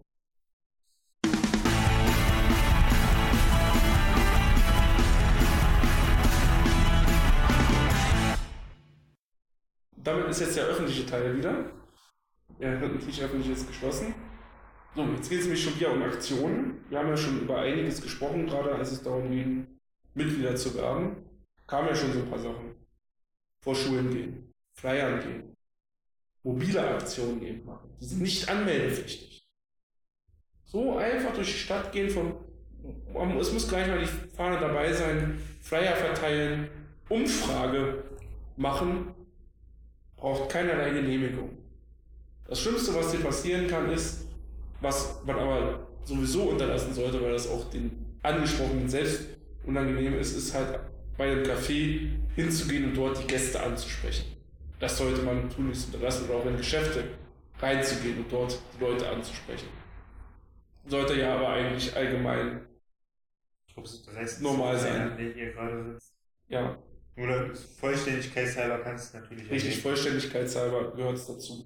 S2: Damit ist jetzt der öffentliche Teil wieder. Ja, nicht öffentlich ist geschlossen. So, jetzt geht es nämlich schon wieder um Aktionen. Wir haben ja schon über einiges gesprochen, gerade als es darum ging, Mitglieder zu werben. Kamen ja schon so ein paar Sachen. Vor Schulen gehen, Flyern gehen, mobile Aktionen eben machen. Die sind nicht anmeldepflichtig. So einfach durch die Stadt gehen, es muss gleich mal die Fahne dabei sein, Flyer verteilen, Umfrage machen, braucht keinerlei Genehmigung. Das Schlimmste, was dir passieren kann, ist, was man aber sowieso unterlassen sollte, weil das auch den Angesprochenen selbst unangenehm ist halt bei einem Café hinzugehen und dort die Gäste anzusprechen. Das sollte man tunlichst unterlassen oder auch in Geschäfte reinzugehen und dort die Leute anzusprechen. Sollte ja aber eigentlich allgemein normal sein.
S3: Der hier gerade sitzt.
S2: Ja.
S3: Oder vollständigkeitshalber kannst du natürlich
S2: Richtig,
S3: erwähnen.
S2: vollständigkeitshalber gehört es dazu.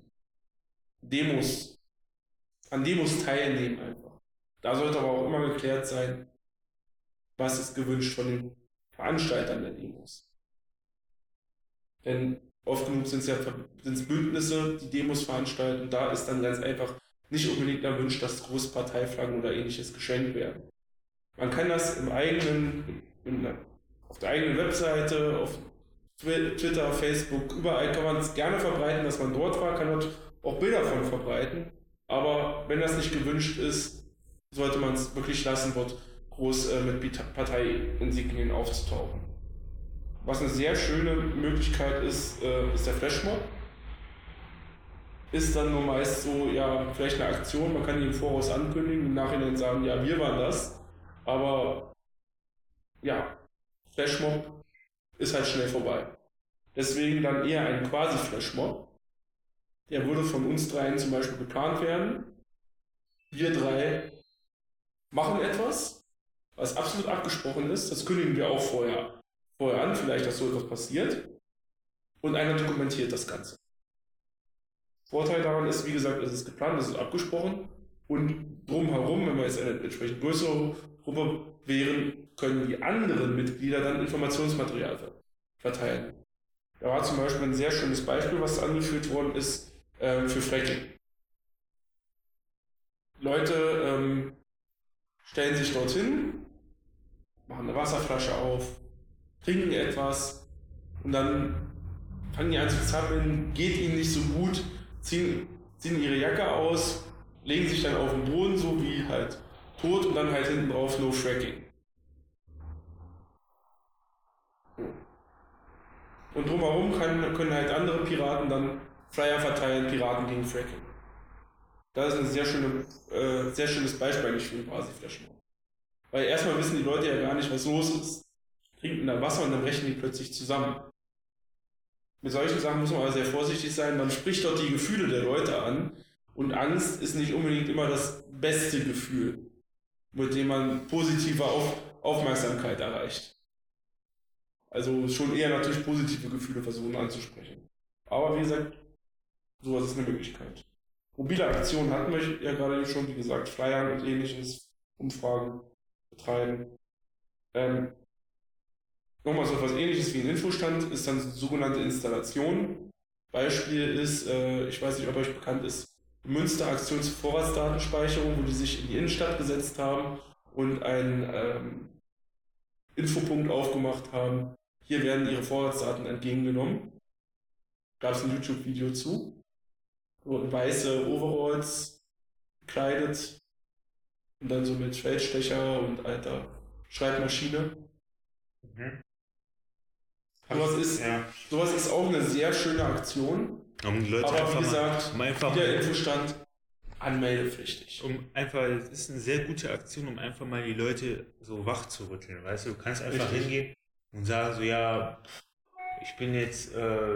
S2: An Demos teilnehmen einfach. Da sollte aber auch immer geklärt sein, was ist gewünscht von den Veranstaltern der Demos. Denn oft genug sind es Bündnisse, die Demos veranstalten. Da ist dann ganz einfach nicht unbedingt erwünscht, dass große Parteiflaggen oder ähnliches geschenkt werden. Man kann das auf der eigenen Webseite, auf Twitter, Facebook, überall kann man es gerne verbreiten, dass man dort war, kann dort auch Bilder von verbreiten. Aber wenn das nicht gewünscht ist, sollte man es wirklich lassen, dort groß mit Parteiinsignien aufzutauchen. Was eine sehr schöne Möglichkeit ist der Flashmob. Ist dann nur meist so, ja, vielleicht eine Aktion, man kann die im Voraus ankündigen, im Nachhinein sagen, ja, wir waren das. Aber ja, Flashmob ist halt schnell vorbei. Deswegen dann eher ein Quasi-Flashmob. Der würde von uns dreien zum Beispiel geplant werden. Wir drei machen etwas, was absolut abgesprochen ist. Das kündigen wir auch vorher an, vielleicht, dass so etwas passiert. Und einer dokumentiert das Ganze. Vorteil daran ist, wie gesagt, es ist geplant, es ist abgesprochen. Und drumherum, wenn wir jetzt eine entsprechend größere Gruppe wären, können die anderen Mitglieder dann Informationsmaterial verteilen. Da war zum Beispiel ein sehr schönes Beispiel, was angeführt worden ist für Fracking. Leute stellen sich dorthin, machen eine Wasserflasche auf, trinken etwas und dann fangen die an zu zappeln, geht ihnen nicht so gut, ziehen ihre Jacke aus, legen sich dann auf den Boden, so wie halt tot und dann halt hinten drauf No Fracking. Und drumherum können halt andere Piraten dann Flyer verteilen, Piraten gegen Fracking. Das ist ein sehr schönes Beispiel eigentlich für den Parsi-Flashmob. Weil erstmal wissen die Leute ja gar nicht, was los ist. Trinken da Wasser und dann brechen die plötzlich zusammen. Mit solchen Sachen muss man aber sehr vorsichtig sein. Man spricht dort die Gefühle der Leute an. Und Angst ist nicht unbedingt immer das beste Gefühl, mit dem man positive Aufmerksamkeit erreicht. Also schon eher natürlich positive Gefühle versuchen anzusprechen. Aber wie gesagt, sowas ist eine Möglichkeit. Mobile Aktionen hatten wir ja gerade schon, wie gesagt, Flyern und ähnliches, Umfragen betreiben. Nochmal so etwas ähnliches wie ein Infostand ist dann sogenannte Installation. Beispiel ist, ich weiß nicht, ob euch bekannt ist, die Münster-Aktion zur Vorratsdatenspeicherung, wo die sich in die Innenstadt gesetzt haben und einen Infopunkt aufgemacht haben. Hier werden ihre Vorratsdaten entgegengenommen. Gab es ein YouTube-Video zu. Wurden weiße Overalls gekleidet und dann so mit Feldstecher und alter Schreibmaschine. Sowas ist auch eine sehr schöne Aktion.
S3: Um die Leute
S2: aber wie gesagt, der Infostand anmeldepflichtig.
S3: Es ist eine sehr gute Aktion, um einfach mal die Leute so wach zu rütteln. Weißt du, du kannst einfach hingehen und sagen so, ja, ich bin jetzt,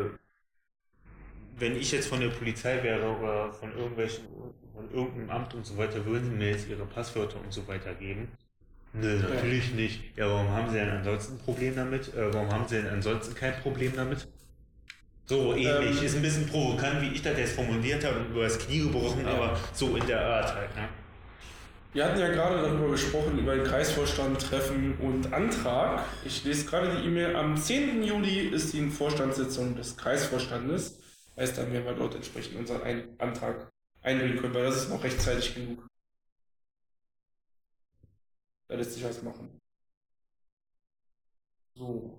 S3: wenn ich jetzt von der Polizei wäre oder von irgendeinem Amt und so weiter, würden sie mir jetzt ihre Passwörter und so weiter geben. Nö, natürlich nicht. Ja, warum haben sie denn ansonsten ein Problem damit? Warum haben sie denn ansonsten kein Problem damit? So ähnlich. Ist ein bisschen provokant, wie ich das jetzt formuliert habe und über das Knie gebrochen, aber so in der Art halt. Ne?
S2: Wir hatten ja gerade darüber gesprochen, über den Kreisvorstand, Treffen und Antrag. Ich lese gerade die E-Mail. Am 10. Juli ist die Vorstandssitzung des Kreisvorstandes. Heißt, dann werden wir dort entsprechend unseren Antrag einbringen können, weil das ist noch rechtzeitig genug. Da lässt sich was machen. So,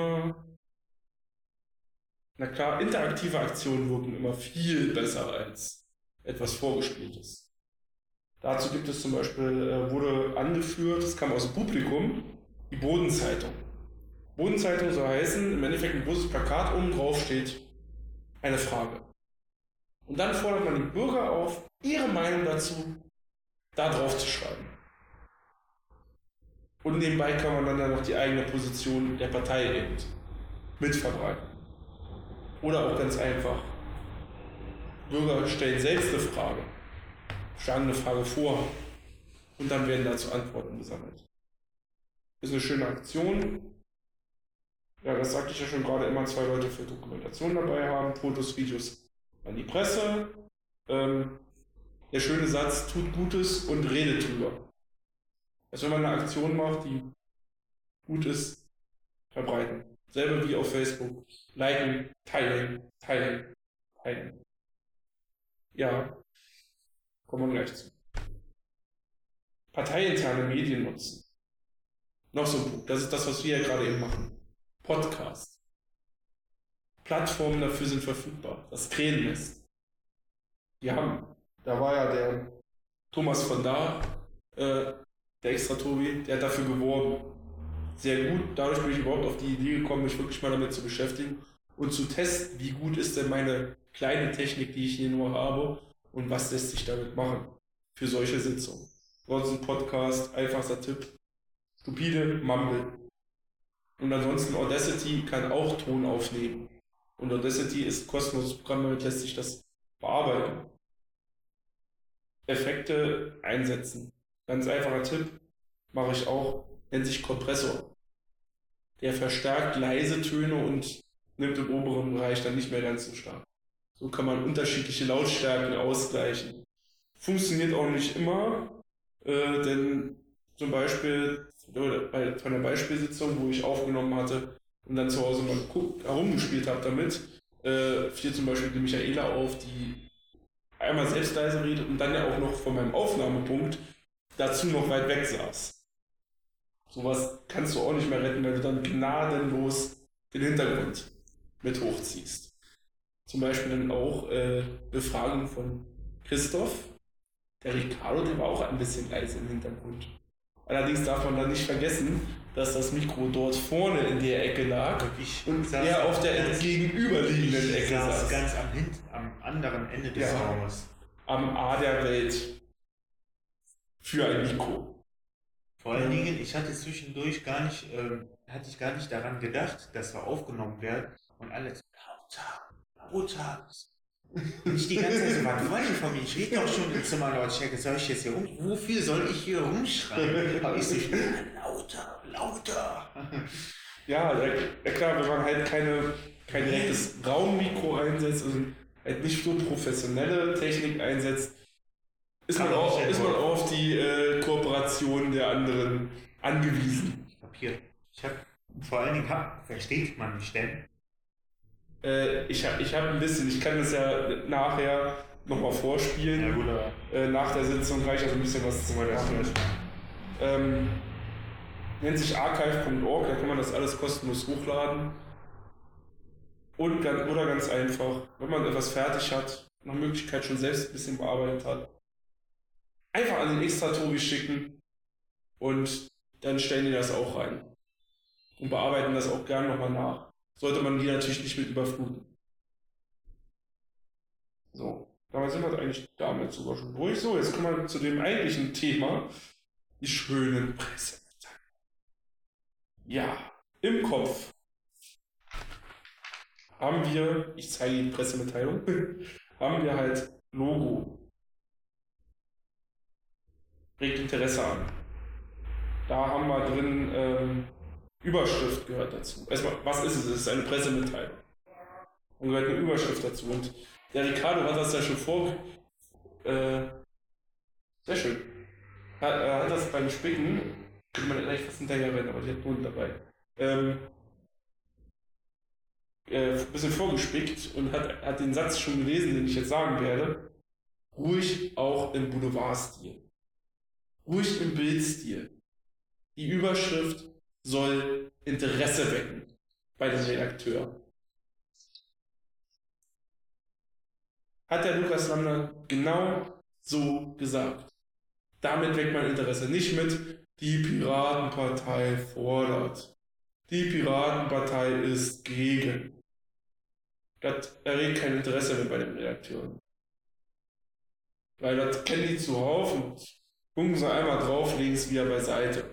S2: na klar, interaktive Aktionen wirken immer viel besser als etwas Vorgespieltes. Dazu gibt es zum Beispiel, wurde angeführt, das kam aus dem Publikum, die Bodenzeitung. Bodenzeitung soll heißen, im Endeffekt ein großes Plakat oben drauf steht eine Frage. Und dann fordert man die Bürger auf, ihre Meinung dazu da drauf zu schreiben. Und nebenbei kann man dann noch die eigene Position der Partei eben mitverbreiten. Oder auch ganz einfach. Bürger stellen selbst eine Frage, schlagen eine Frage vor und dann werden dazu Antworten gesammelt. Ist eine schöne Aktion. Ja, das sagte ich ja schon gerade, immer 2 Leute für Dokumentation dabei haben, Fotos, Videos an die Presse. Der schöne Satz, tut Gutes und redet drüber. Also wenn man eine Aktion macht, die gut ist, verbreiten. Selber wie auf Facebook. Liken, teilen. Ja, kommen wir gleich zu. Parteiinterne Medien nutzen. Noch so ein Punkt, das ist das, was wir ja gerade eben machen. Podcast. Plattformen dafür sind verfügbar. Das Krähennest. Da war ja der Thomas von da, der Extra-Tobi, der hat dafür geworben. Sehr gut, dadurch bin ich überhaupt auf die Idee gekommen, mich wirklich mal damit zu beschäftigen und zu testen, wie gut ist denn meine kleine Technik, die ich hier nur habe und was lässt sich damit machen für solche Sitzungen. Ansonsten Podcast, einfachster Tipp, stupide Mumble. Und ansonsten Audacity kann auch Ton aufnehmen. Und Audacity ist ein kostenloses Programm, damit lässt sich das bearbeiten. Effekte einsetzen. Ganz einfacher Tipp, mache ich auch, nennt sich Kompressor. Der verstärkt leise Töne und nimmt im oberen Bereich dann nicht mehr ganz so stark. So kann man unterschiedliche Lautstärken ausgleichen. Funktioniert auch nicht immer, denn zum Beispiel von der Beispielsitzung, wo ich aufgenommen hatte und dann zu Hause mal herumgespielt habe damit, fiel zum Beispiel die Michaela auf, die einmal selbst leise redet und dann ja auch noch von meinem Aufnahmepunkt dazu noch weit weg saß. Sowas kannst du auch nicht mehr retten, weil du dann gnadenlos den Hintergrund mit hochziehst. Zum Beispiel dann auch Befragung von Christoph. Der Ricardo, der war auch ein bisschen leise im Hintergrund. Allerdings darf man dann nicht vergessen, dass das Mikro dort vorne in der Ecke lag und er auf der gegenüberliegenden Ecke saß.
S3: Ganz am anderen Ende des Raumes.
S2: Am A der Welt. Für ein Mikro.
S3: Vor allen Dingen, ich hatte zwischendurch gar nicht daran gedacht, dass wir aufgenommen werden und alles lauter. Nicht die ganze Zeit so, was wollen die von mir? Ich rede doch schon im Zimmer lautstärke. Soll ich jetzt hier wofür soll ich hier rumschreien? Aber ich so, lauter.
S2: Ja, klar, wenn man halt kein direktes Raummikro einsetzt und halt nicht so professionelle Technik einsetzt, ist man auch auf die Kooperation der anderen angewiesen.
S3: Vor allen Dingen, versteht man mich denn?
S2: Ich hab ein bisschen, ich kann das ja nachher nochmal vorspielen.
S3: Ja, gut,
S2: nach der Sitzung kann ich also ein bisschen was zu machen. Nennt sich archive.org, da kann man das alles kostenlos hochladen. Oder ganz einfach, wenn man etwas fertig hat, nach Möglichkeit schon selbst ein bisschen bearbeitet hat, einfach an den Extra-Tobi schicken und dann stellen die das auch rein. Und bearbeiten das auch gerne nochmal nach. Sollte man die natürlich nicht mit überfluten. So, damit sind wir eigentlich damit sogar schon durch. So, jetzt kommen wir zu dem eigentlichen Thema. Die schönen Pressemitteilungen. Ja, im Kopf haben wir, ich zeige die Pressemitteilung, haben wir halt Logo. Regt Interesse an. Da haben wir drin Überschrift gehört dazu. Erstmal, was ist es? Es ist eine Pressemitteilung. Und gehört eine Überschrift dazu. Und der Ricardo hat das ja schon sehr schön. Hat das beim Spicken, könnte man gleich fast hinterher rennen, aber die hat Mund dabei. Ein bisschen vorgespickt und hat den Satz schon gelesen, den ich jetzt sagen werde. Ruhig auch im Boulevardstil. Ruhig im Bildstil. Die Überschrift soll Interesse wecken bei dem Redakteur. Hat der Lukas Lander genau so gesagt. Damit weckt man Interesse. Nicht mit, die Piratenpartei fordert. Die Piratenpartei ist gegen. Das erregt kein Interesse mehr bei den Redakteuren. Weil das kennen die zuhauf und gucken sie einmal drauf, legen es wieder beiseite.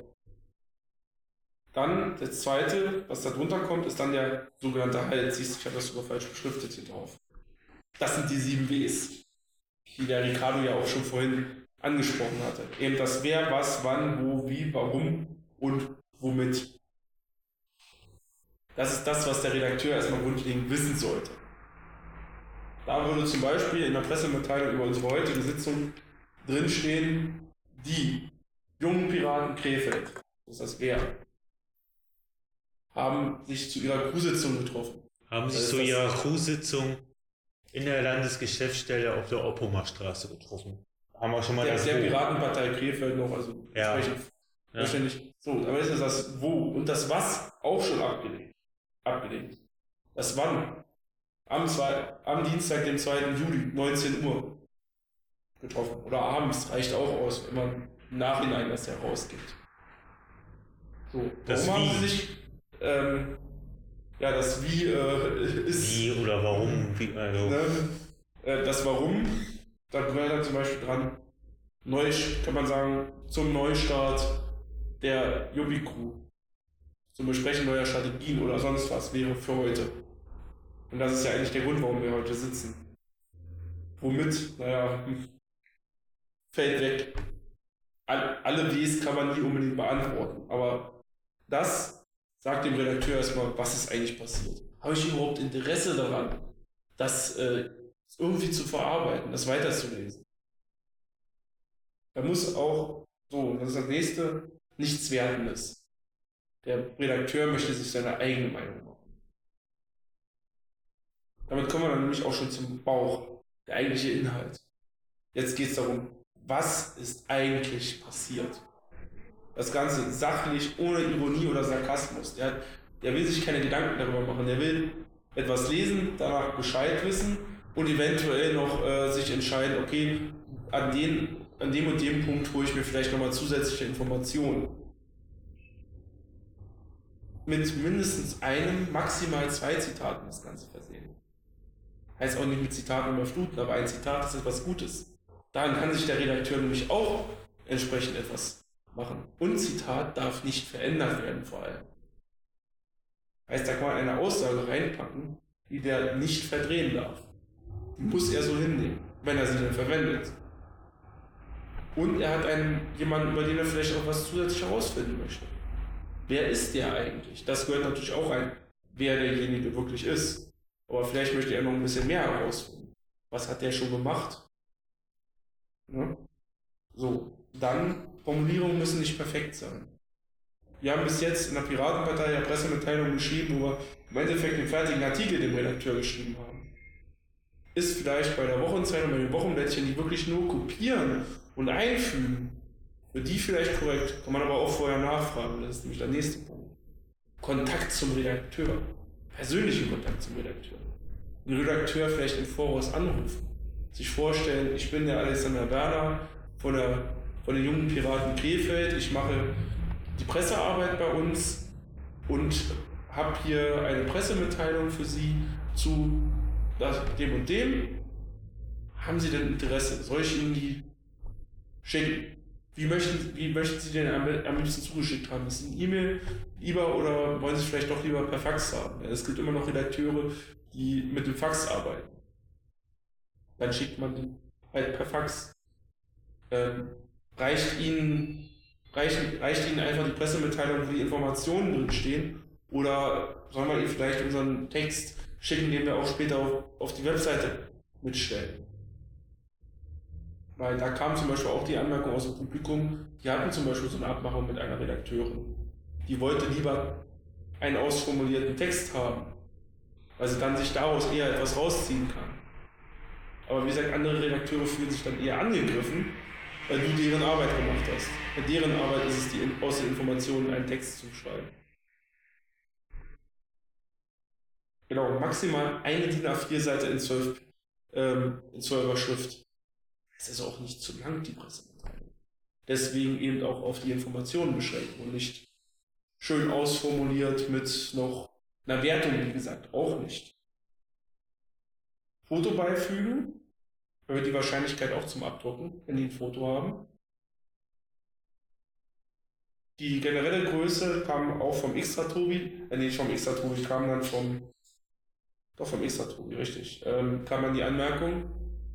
S2: Dann, das zweite, was da drunter kommt, ist dann der sogenannte Halt. Siehst du, ich habe das sogar falsch beschriftet hier drauf. Das sind die 7 Ws, die der Ricardo ja auch schon vorhin angesprochen hatte. Eben das Wer, was, wann, wo, wie, warum und womit. Das ist das, was der Redakteur erstmal grundlegend wissen sollte. Da würde zum Beispiel in der Pressemitteilung über unsere heutige Sitzung drinstehen, die jungen Piraten Krefeld, das ist das Wer, haben sich zu ihrer Crew-Sitzung getroffen.
S3: Haben sich zu ihrer Crew-Sitzung in der Landesgeschäftsstelle auf der Oppomerstraße getroffen. Haben wir schon mal das
S2: der Piratenpartei Krefeld noch, also
S3: ja.
S2: Wahrscheinlich. So, aber jetzt ist das Wo und das Was auch schon abgelehnt. Das Wann am Dienstag, dem 2. Juli, 19 Uhr getroffen. Oder abends, reicht auch aus, wenn man im Nachhinein das herausgibt. So,
S3: das
S2: warum
S3: Wie.
S2: haben sie sich das Wie ist...
S3: Wie oder warum? Wie, also.
S2: Das Warum, da gehört dann zum Beispiel dran, kann man sagen, zum Neustart der Juppie-Crew, zum Besprechen neuer Strategien oder sonst was wäre für heute. Und das ist ja eigentlich der Grund, warum wir heute sitzen. Womit, fällt weg. Alle Ws kann man nie unbedingt beantworten, aber das sagt dem Redakteur erstmal, was ist eigentlich passiert. Habe ich überhaupt Interesse daran, das irgendwie zu verarbeiten, das weiterzulesen? Da muss auch, so, das ist das nächste, nichts Wertendes. Der Redakteur möchte sich seine eigene Meinung machen. Damit kommen wir dann nämlich auch schon zum Bauch, der eigentliche Inhalt. Jetzt geht es darum, was ist eigentlich passiert? Das Ganze sachlich, ohne Ironie oder Sarkasmus. Der will sich keine Gedanken darüber machen. Der will etwas lesen, danach Bescheid wissen und eventuell noch sich entscheiden, okay, an dem und dem Punkt hole ich mir vielleicht nochmal zusätzliche Informationen. Mit mindestens einem, maximal 2 Zitaten das Ganze versehen. Heißt auch nicht mit Zitaten überfluten, aber ein Zitat ist etwas Gutes. Daran kann sich der Redakteur nämlich auch entsprechend etwas machen. Und Zitat darf nicht verändert werden vor allem. Heißt, da kann man eine Aussage reinpacken, die der nicht verdrehen darf. Die muss er so hinnehmen, wenn er sie dann verwendet. Und er hat jemanden, über den er vielleicht auch was zusätzlich herausfinden möchte. Wer ist der eigentlich? Das gehört natürlich auch rein, wer derjenige wirklich ist. Aber vielleicht möchte er noch ein bisschen mehr herausfinden. Was hat der schon gemacht? Ja? So, dann, Formulierungen müssen nicht perfekt sein. Wir haben bis jetzt in der Piratenpartei ja Pressemitteilungen geschrieben, wo wir im Endeffekt den fertigen Artikel dem Redakteur geschrieben haben. Ist vielleicht bei der Wochenzeitung, bei den Wochenblättchen, die wirklich nur kopieren und einfügen, für die vielleicht korrekt, kann man aber auch vorher nachfragen, das ist nämlich der nächste Punkt. Kontakt zum Redakteur, persönlichen Kontakt zum Redakteur. Den Redakteur vielleicht im Voraus anrufen, sich vorstellen, ich bin der Alexander Werner von den jungen Piraten Krefeld, ich mache die Pressearbeit bei uns und habe hier eine Pressemitteilung für Sie zu dem und dem. Haben Sie denn Interesse? Soll ich Ihnen die schicken? Wie möchten Sie denn am liebsten zugeschickt haben? Ist eine E-Mail lieber oder wollen Sie vielleicht doch lieber per Fax haben? Es gibt immer noch Redakteure, die mit dem Fax arbeiten. Dann schickt man die halt per Fax. Reicht Ihnen einfach die Pressemitteilung, wo die Informationen drin stehen? Oder sollen wir Ihnen vielleicht unseren Text schicken, den wir auch später auf die Webseite mitstellen? Weil da kam zum Beispiel auch die Anmerkung aus dem Publikum, die hatten zum Beispiel so eine Abmachung mit einer Redakteurin. Die wollte lieber einen ausformulierten Text haben, weil sie dann sich daraus eher etwas rausziehen kann. Aber wie gesagt, andere Redakteure fühlen sich dann eher angegriffen, weil du deren Arbeit gemacht hast. Bei deren Arbeit ist es, aus den Informationen einen Text zu schreiben. Genau, maximal eine DIN A4-Seite in 12er Schrift. Es ist auch nicht zu lang, die Pressemitteilung. Deswegen eben auch auf die Informationen beschränken und nicht schön ausformuliert mit noch einer Wertung, wie gesagt, auch nicht. Foto beifügen, erhöht die Wahrscheinlichkeit auch zum Abdrucken, wenn die ein Foto haben. Die generelle Größe kam auch vom Extra-Tobi, kam dann vom Extra-Tobi, richtig. Kam dann die Anmerkung,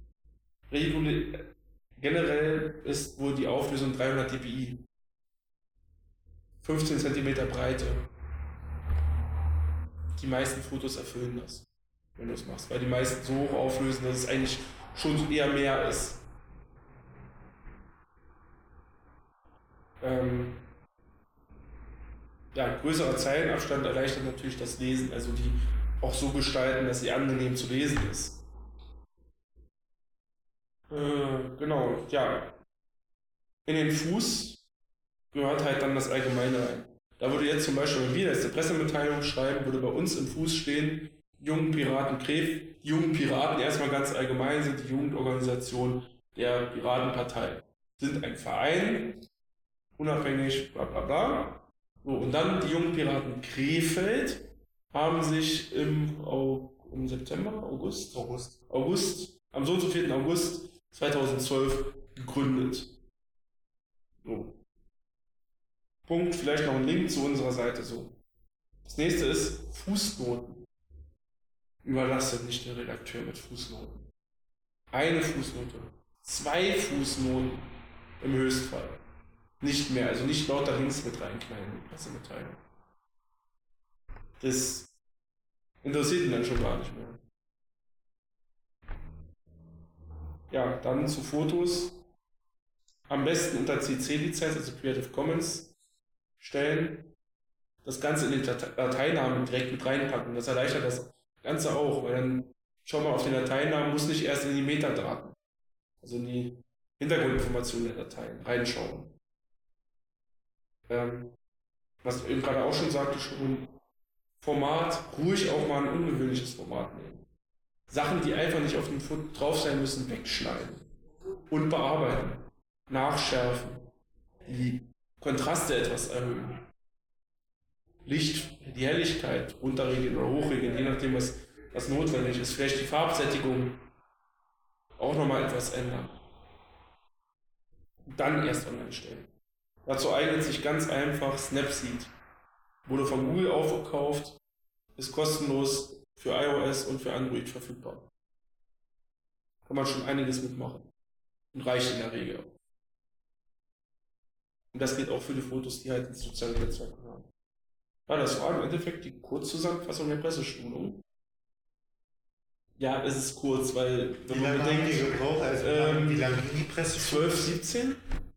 S2: generell ist wohl die Auflösung 300 dpi. 15 cm Breite. Die meisten Fotos erfüllen das, wenn du es machst, weil die meisten so hoch auflösen, dass es eigentlich schon eher mehr ist. Größerer Zeilenabstand erleichtert natürlich das Lesen, also die auch so gestalten, dass sie angenehm zu lesen ist. Genau, ja. In den Fuß gehört halt dann das Allgemeine rein. Da würde jetzt zum Beispiel, wenn wir jetzt eine Pressemitteilung schreiben, würde bei uns im Fuß stehen, Jungen Piraten Krefeld. Die Jungen Piraten erstmal ganz allgemein sind die Jugendorganisation der Piratenpartei. Sind ein Verein, unabhängig, bla bla bla. So, und dann die Jungen Piraten Krefeld haben sich im September, August, am so und so 4. August 2012 gegründet. So. Punkt, vielleicht noch ein Link zu unserer Seite. So. Das nächste ist Fußnoten. Überlastet nicht den Redakteur mit Fußnoten. Eine Fußnote, 2 Fußnoten im Höchstfall. Nicht mehr, also nicht lauter Links mit reinknallen in die Pressemitteilung. Das interessiert ihn dann schon gar nicht mehr. Ja, dann zu Fotos. am besten unter CC-Lizenz, also Creative Commons, stellen. Das Ganze in den Dateinamen direkt mit reinpacken. Das erleichtert das Ganze auch, weil dann schau mal auf den Dateinamen, muss nicht erst in die Metadaten, also in die Hintergrundinformationen der Dateien reinschauen. Was ich eben gerade auch schon sagte, schon Format, ruhig auch mal ein ungewöhnliches Format nehmen. Sachen, die einfach nicht auf dem Foto drauf sein müssen, wegschneiden und bearbeiten, nachschärfen, die Kontraste etwas erhöhen, Licht, die Helligkeit runterregeln oder hochregeln, je nachdem was notwendig ist, vielleicht die Farbsättigung auch nochmal etwas ändern. Dann erst online stellen. Dazu eignet sich ganz einfach Snapseed. Wurde von Google aufgekauft, ist kostenlos für iOS und für Android verfügbar. Kann man schon einiges mitmachen. Und reicht in der Regel. Und das geht auch für die Fotos, die halt ins soziale Netzwerk haben. Ja, das war im Endeffekt die Kurzzusammenfassung der Presseschulung. Ja, es ist kurz, weil
S3: Wie lange haben die gebraucht? Also, wie lange ging die Presseschulung?
S2: 12, 17?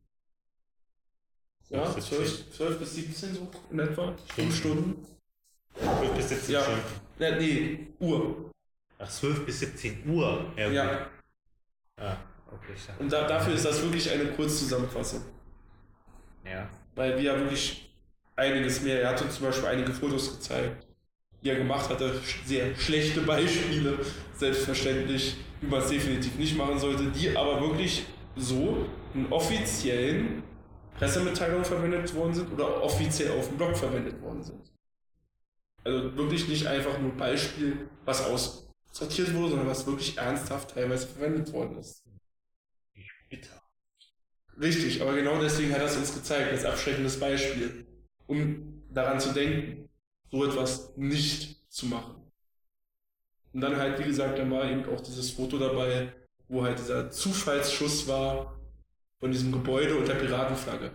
S2: Ja, 12 bis 17 so in etwa. 5 Stunden.
S3: 12 bis 17
S2: Ja.
S3: Stunden.
S2: Nee, Uhr.
S3: Ach, 12 bis 17 Uhr. Ja.
S2: Ja.
S3: Ah, okay. Ich dachte,
S2: Und dafür ist das wirklich eine Kurzzusammenfassung.
S3: ja.
S2: Weil wir ja wirklich einiges mehr, er hat uns zum Beispiel einige Fotos gezeigt, die er gemacht hatte, sehr schlechte Beispiele, selbstverständlich, wie man es definitiv nicht machen sollte, die aber wirklich so in offiziellen Pressemitteilungen verwendet worden sind oder offiziell auf dem Blog verwendet worden sind. Also wirklich nicht einfach nur Beispiel, was aussortiert wurde, sondern was wirklich ernsthaft teilweise verwendet worden ist.
S3: Bitter.
S2: Richtig, aber genau deswegen hat er es uns gezeigt, als abschreckendes Beispiel, um daran zu denken, so etwas nicht zu machen. Und dann halt, wie gesagt, dann war eben auch dieses Foto dabei, wo halt dieser Zufallsschuss war von diesem Gebäude und der Piratenflagge.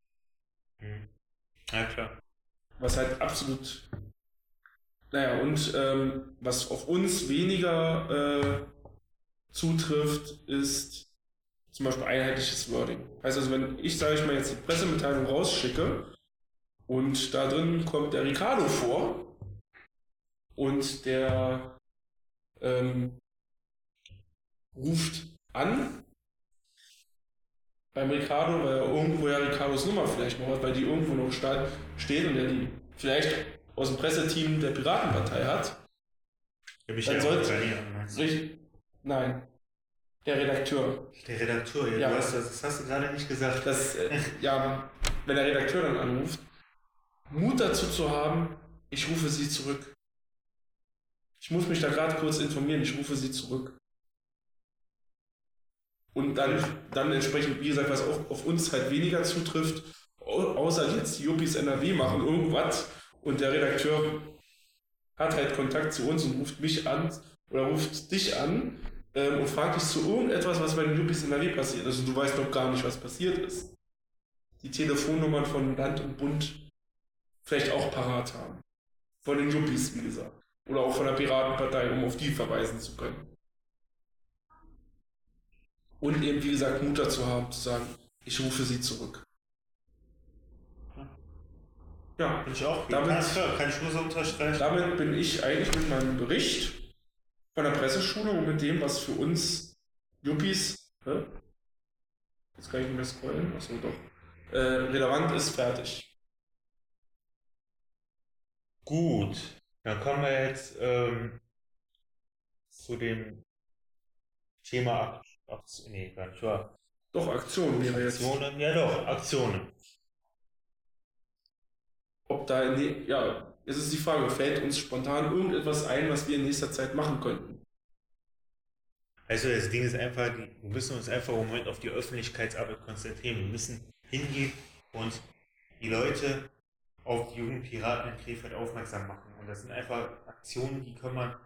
S3: Ja, klar.
S2: Was halt absolut, naja, und was auf uns weniger zutrifft, ist zum Beispiel einheitliches Wording. Heißt also, wenn ich, sage ich mal, jetzt die Pressemitteilung rausschicke und da drin kommt der Ricardo vor und der ruft an beim Ricardo, weil er irgendwo ja Ricardos Nummer vielleicht noch hat, weil die irgendwo noch steht und er die vielleicht aus dem Presseteam der Piratenpartei hat. Dann sollte nein, der Redakteur.
S3: Der Redakteur, ja,
S2: Ja.
S3: das hast du gerade nicht gesagt.
S2: Ja, wenn der Redakteur dann anruft, Mut dazu zu haben, ich rufe Sie zurück. Ich muss mich da gerade kurz informieren, ich rufe Sie zurück. Und dann entsprechend, wie gesagt, was auf uns halt weniger zutrifft, außer jetzt die Yuppies NRW machen irgendwas und der Redakteur hat halt Kontakt zu uns und ruft mich an oder ruft dich an und fragt dich zu irgendetwas, was bei den Yuppies NRW passiert ist. Also du weißt doch gar nicht, was passiert ist. Die Telefonnummern von Land und Bund vielleicht auch parat haben. Von den Yuppies, wie gesagt. Oder auch von der Piratenpartei, um auf die verweisen zu können. Und eben, wie gesagt, Mut dazu haben, zu sagen, ich rufe sie zurück. Ja,
S3: Bin ich auch.
S2: Damit-
S3: Kann ich nur so unterstreichen.
S2: damit bin ich eigentlich mit meinem Bericht von der Presseschulung und mit dem, was für uns Yuppies, jetzt kann ich nicht mehr scrollen, achso doch, relevant ist, fertig.
S3: Gut, dann kommen wir jetzt zu dem Thema gar nicht wahr.
S2: Doch, Aktion wäre jetzt.
S3: Aktionen, ja doch, Aktionen.
S2: Ob da es ist die Frage, fällt uns spontan irgendetwas ein, was wir in nächster Zeit machen könnten?
S3: Also das Ding ist einfach, wir müssen uns einfach im Moment auf die Öffentlichkeitsarbeit konzentrieren. Wir müssen hingehen und die Leute auf die jungen Piraten in Krefeld aufmerksam machen. Und das sind einfach Aktionen, die kann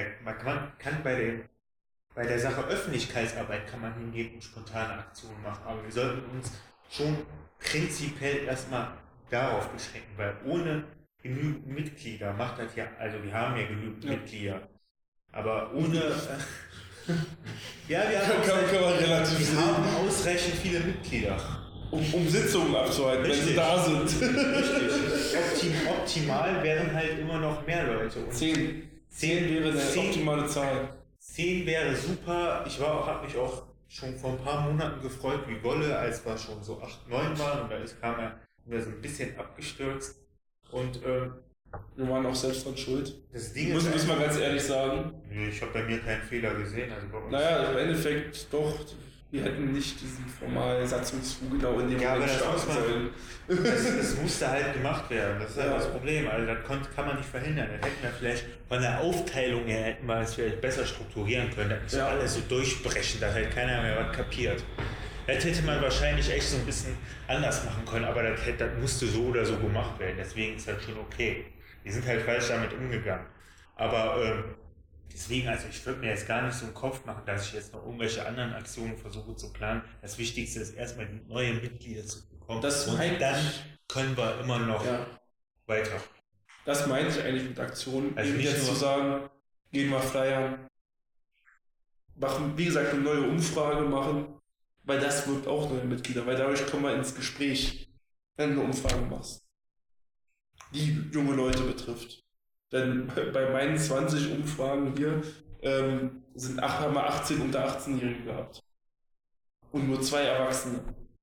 S3: bei der Sache Öffentlichkeitsarbeit kann man hingehen und spontane Aktionen machen. Aber wir sollten uns schon prinzipiell erstmal darauf beschränken, weil ohne genügend Mitglieder macht das ja, also wir haben ja genügend
S2: Ja.
S3: Mitglieder, aber ohne Ja,
S2: Kann man relativ
S3: wir
S2: sehen.
S3: haben ausreichend viele Mitglieder.
S2: Um Sitzungen abzuhalten, wenn sie
S3: Richtig.
S2: da sind.
S3: Richtig. Optimal wären halt immer noch mehr Leute. Und
S2: 10 wäre eine
S3: 10
S2: optimale Zahl.
S3: 10 wäre super. Ich habe mich auch schon vor ein paar Monaten gefreut, wie Wolle, als wir schon so 8, 9 waren. Und da kam er wieder so ein bisschen abgestürzt. Und
S2: Wir waren auch selbst dran schuld.
S3: das Ding
S2: Muss
S3: ist,
S2: man ganz ehrlich sagen.
S3: Nee, ich habe bei mir keinen Fehler gesehen. Also bei uns.
S2: Naja, im Endeffekt doch. Wir hätten nicht diesen formalen Satzungsfuge genau in dem
S3: Ja, aber
S2: Moment
S3: das
S2: starten
S3: muss man-
S2: sollen.
S3: Das musste halt gemacht werden. Das ist halt
S2: Ja.
S3: das Problem. Also das kann man nicht verhindern. Das hätten wir vielleicht von der Aufteilung her hätten wir es vielleicht besser strukturieren können. Das nicht so
S2: Ja.
S3: alles so durchbrechen, dass halt keiner mehr was kapiert. Das hätte man wahrscheinlich echt so ein bisschen anders machen können, aber das musste so oder so gemacht werden. Deswegen ist das schon okay. Die sind halt falsch damit umgegangen. Aber deswegen, also ich würde mir jetzt gar nicht so einen Kopf machen, dass ich jetzt noch irgendwelche anderen Aktionen versuche zu planen. Das Wichtigste ist erstmal die neuen Mitglieder zu bekommen.
S2: Das
S3: und
S2: meinte
S3: dann
S2: ich.
S3: können wir immer noch
S2: Ja,
S3: weiter.
S2: das meinte ich eigentlich mit Aktionen.
S3: Also
S2: Eben
S3: nicht
S2: jetzt
S3: nur-
S2: zu sagen, gehen mal flyern. Machen, wie gesagt, eine neue Umfrage machen. Weil das wirkt auch neue Mitglieder. Weil dadurch kommen wir ins Gespräch, wenn du eine Umfrage machst. Die junge Leute betrifft. Denn bei meinen 20 Umfragen hier haben wir 18 unter 18-Jährige gehabt. Und nur 2 Erwachsene.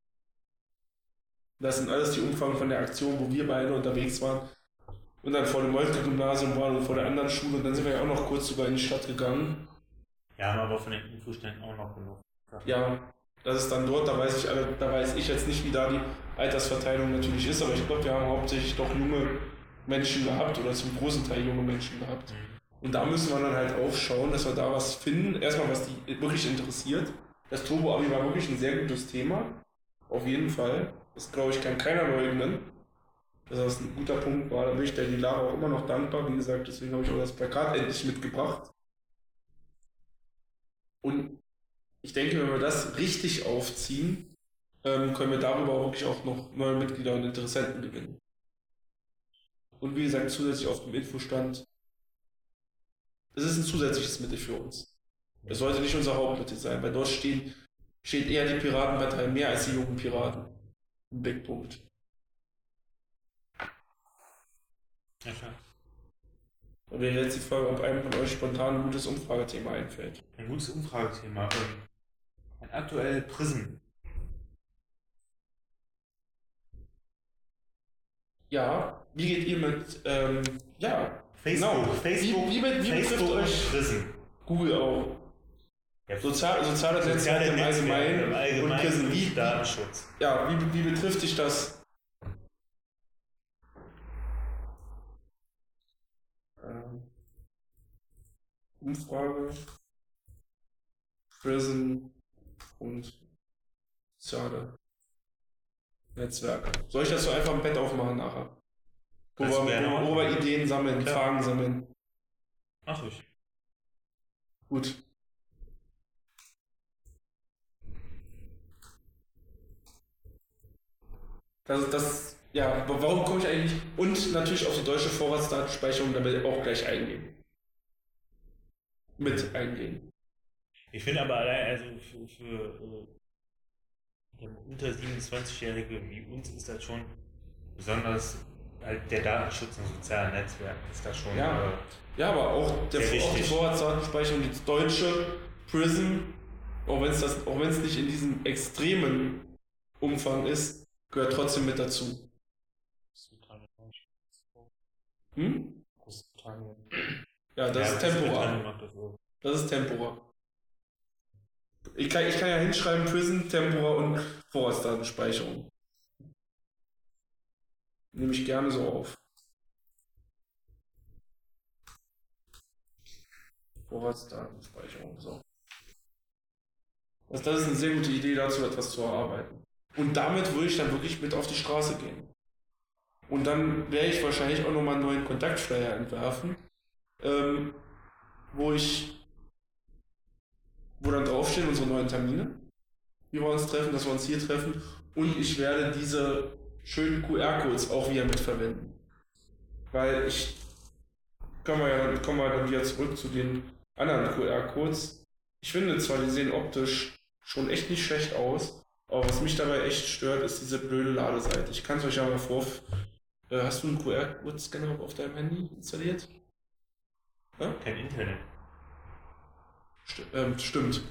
S2: Das sind alles die Umfragen von der Aktion, wo wir beide unterwegs waren. Und dann vor dem Moltke-Gymnasium waren und vor der anderen Schule. Und dann sind wir ja auch noch kurz sogar in die Stadt gegangen.
S3: Wir haben aber von den Infoständen auch noch genug.
S2: Ja, das ist dann dort, da weiß ich jetzt nicht, wie da die Altersverteilung natürlich ist, aber ich glaube, wir haben hauptsächlich doch junge Menschen gehabt oder zum großen Teil junge Menschen gehabt. Und da müssen wir dann halt auch schauen, dass wir da was finden. Erstmal, was die wirklich interessiert. Das Turbo-Abi war wirklich ein sehr gutes Thema. Auf jeden Fall. Das, glaube ich, kann keiner leugnen. Dass das ein guter Punkt war. Da bin ich der die Lara auch immer noch dankbar. Wie gesagt, deswegen habe ich auch das Plakat endlich mitgebracht. Und ich denke, wenn wir das richtig aufziehen, können wir darüber auch wirklich auch noch neue Mitglieder und Interessenten gewinnen. Und wie gesagt, zusätzlich auf dem Infostand. Es ist ein zusätzliches Mittel für uns. Es sollte nicht unser Hauptmittel sein, weil dort steht eher die Piratenpartei mehr als die jungen Piraten. Ein Big Punkt.
S3: Ja, klar.
S2: Und wäre jetzt die Frage, ob einem von euch spontan ein gutes Umfragethema einfällt.
S3: Ein gutes Umfragethema. Aktuell Prism.
S2: Ja, wie geht ihr mit, ja,
S3: Facebook.
S2: genau.
S3: Facebook,
S2: Wie betrifft
S3: Facebook und
S2: euch
S3: Prism.
S2: Google auch?
S3: Ja,
S2: Soziale Netzwerke im Allgemeinen und Prism.
S3: und Datenschutz.
S2: Ja, wie betrifft dich das? Umfrage, Prism und soziale Netzwerke. Soll ich das so einfach im Bett aufmachen nachher? Wo
S3: Kannst du gerne
S2: wo wir Ideen sammeln,
S3: Klar.
S2: Fragen sammeln.
S3: Ach ich.
S2: Gut. Ja, warum komme ich eigentlich? Und natürlich auf die deutsche Vorratsdatenspeicherung, da will ich auch gleich eingehen. Mit eingehen.
S3: Ich finde aber allein, also für unter 27-Jährige wie uns ist das schon besonders, halt der Datenschutz in sozialen Netzwerken ist das schon.
S2: Ja. Ja, aber auch die
S3: wichtig.
S2: Vorratsdatenspeicherung, die deutsche Prism, auch wenn es nicht in diesem extremen Umfang ist, gehört trotzdem mit dazu. Hm?
S4: Großbritannien.
S2: Ja, das ist temporar.
S3: Macht das so.
S2: Das ist temporar. Ich kann ja hinschreiben, Prism, temporar und Vorratsdatenspeicherung. Nehme ich gerne so auf. Vorratsdatenspeicherung, so. Also das ist eine sehr gute Idee, dazu etwas zu erarbeiten. Und damit würde ich dann wirklich mit auf die Straße gehen. Und dann werde ich wahrscheinlich auch nochmal einen neuen Kontaktflyer entwerfen, wo dann draufstehen unsere neuen Termine, wie wir uns treffen, dass wir uns hier treffen. Und ich werde diese schönen QR-Codes auch wieder mitverwenden. Weil kommen wir dann wieder zurück zu den anderen QR-Codes. Ich finde zwar, die sehen optisch schon echt nicht schlecht aus, aber was mich dabei echt stört, ist diese blöde Ladeseite. Ich kann es euch ja mal hast du einen QR-Code-Scanner auf deinem Handy installiert? Ja?
S3: Kein Internet.
S2: Stimmt.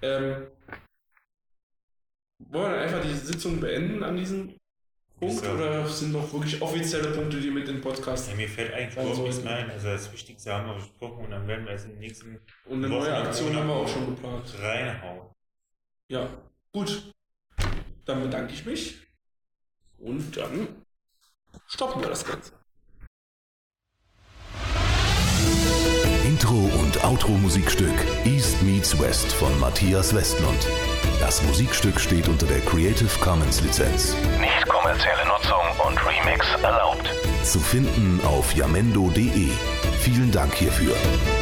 S2: Wollen wir einfach die Sitzung beenden an diesem Punkt oder sind noch wirklich offizielle Punkte, die mit dem Podcast?
S3: Ja, mir fällt eigentlich überhaupt nichts mehr ein. Also das Wichtigste haben wir besprochen und dann werden wir es in den nächsten
S2: Und eine neue Aktion haben wir auch schon geplant.
S3: Reinhauen.
S2: Ja, gut. Dann bedanke ich mich und dann stoppen wir das Ganze.
S1: Intro- und Outro-Musikstück East Meets West von Matthias Westlund. Das Musikstück steht unter der Creative Commons Lizenz.
S5: Nicht kommerzielle Nutzung und Remix erlaubt.
S1: Zu finden auf jamendo.de. Vielen Dank hierfür.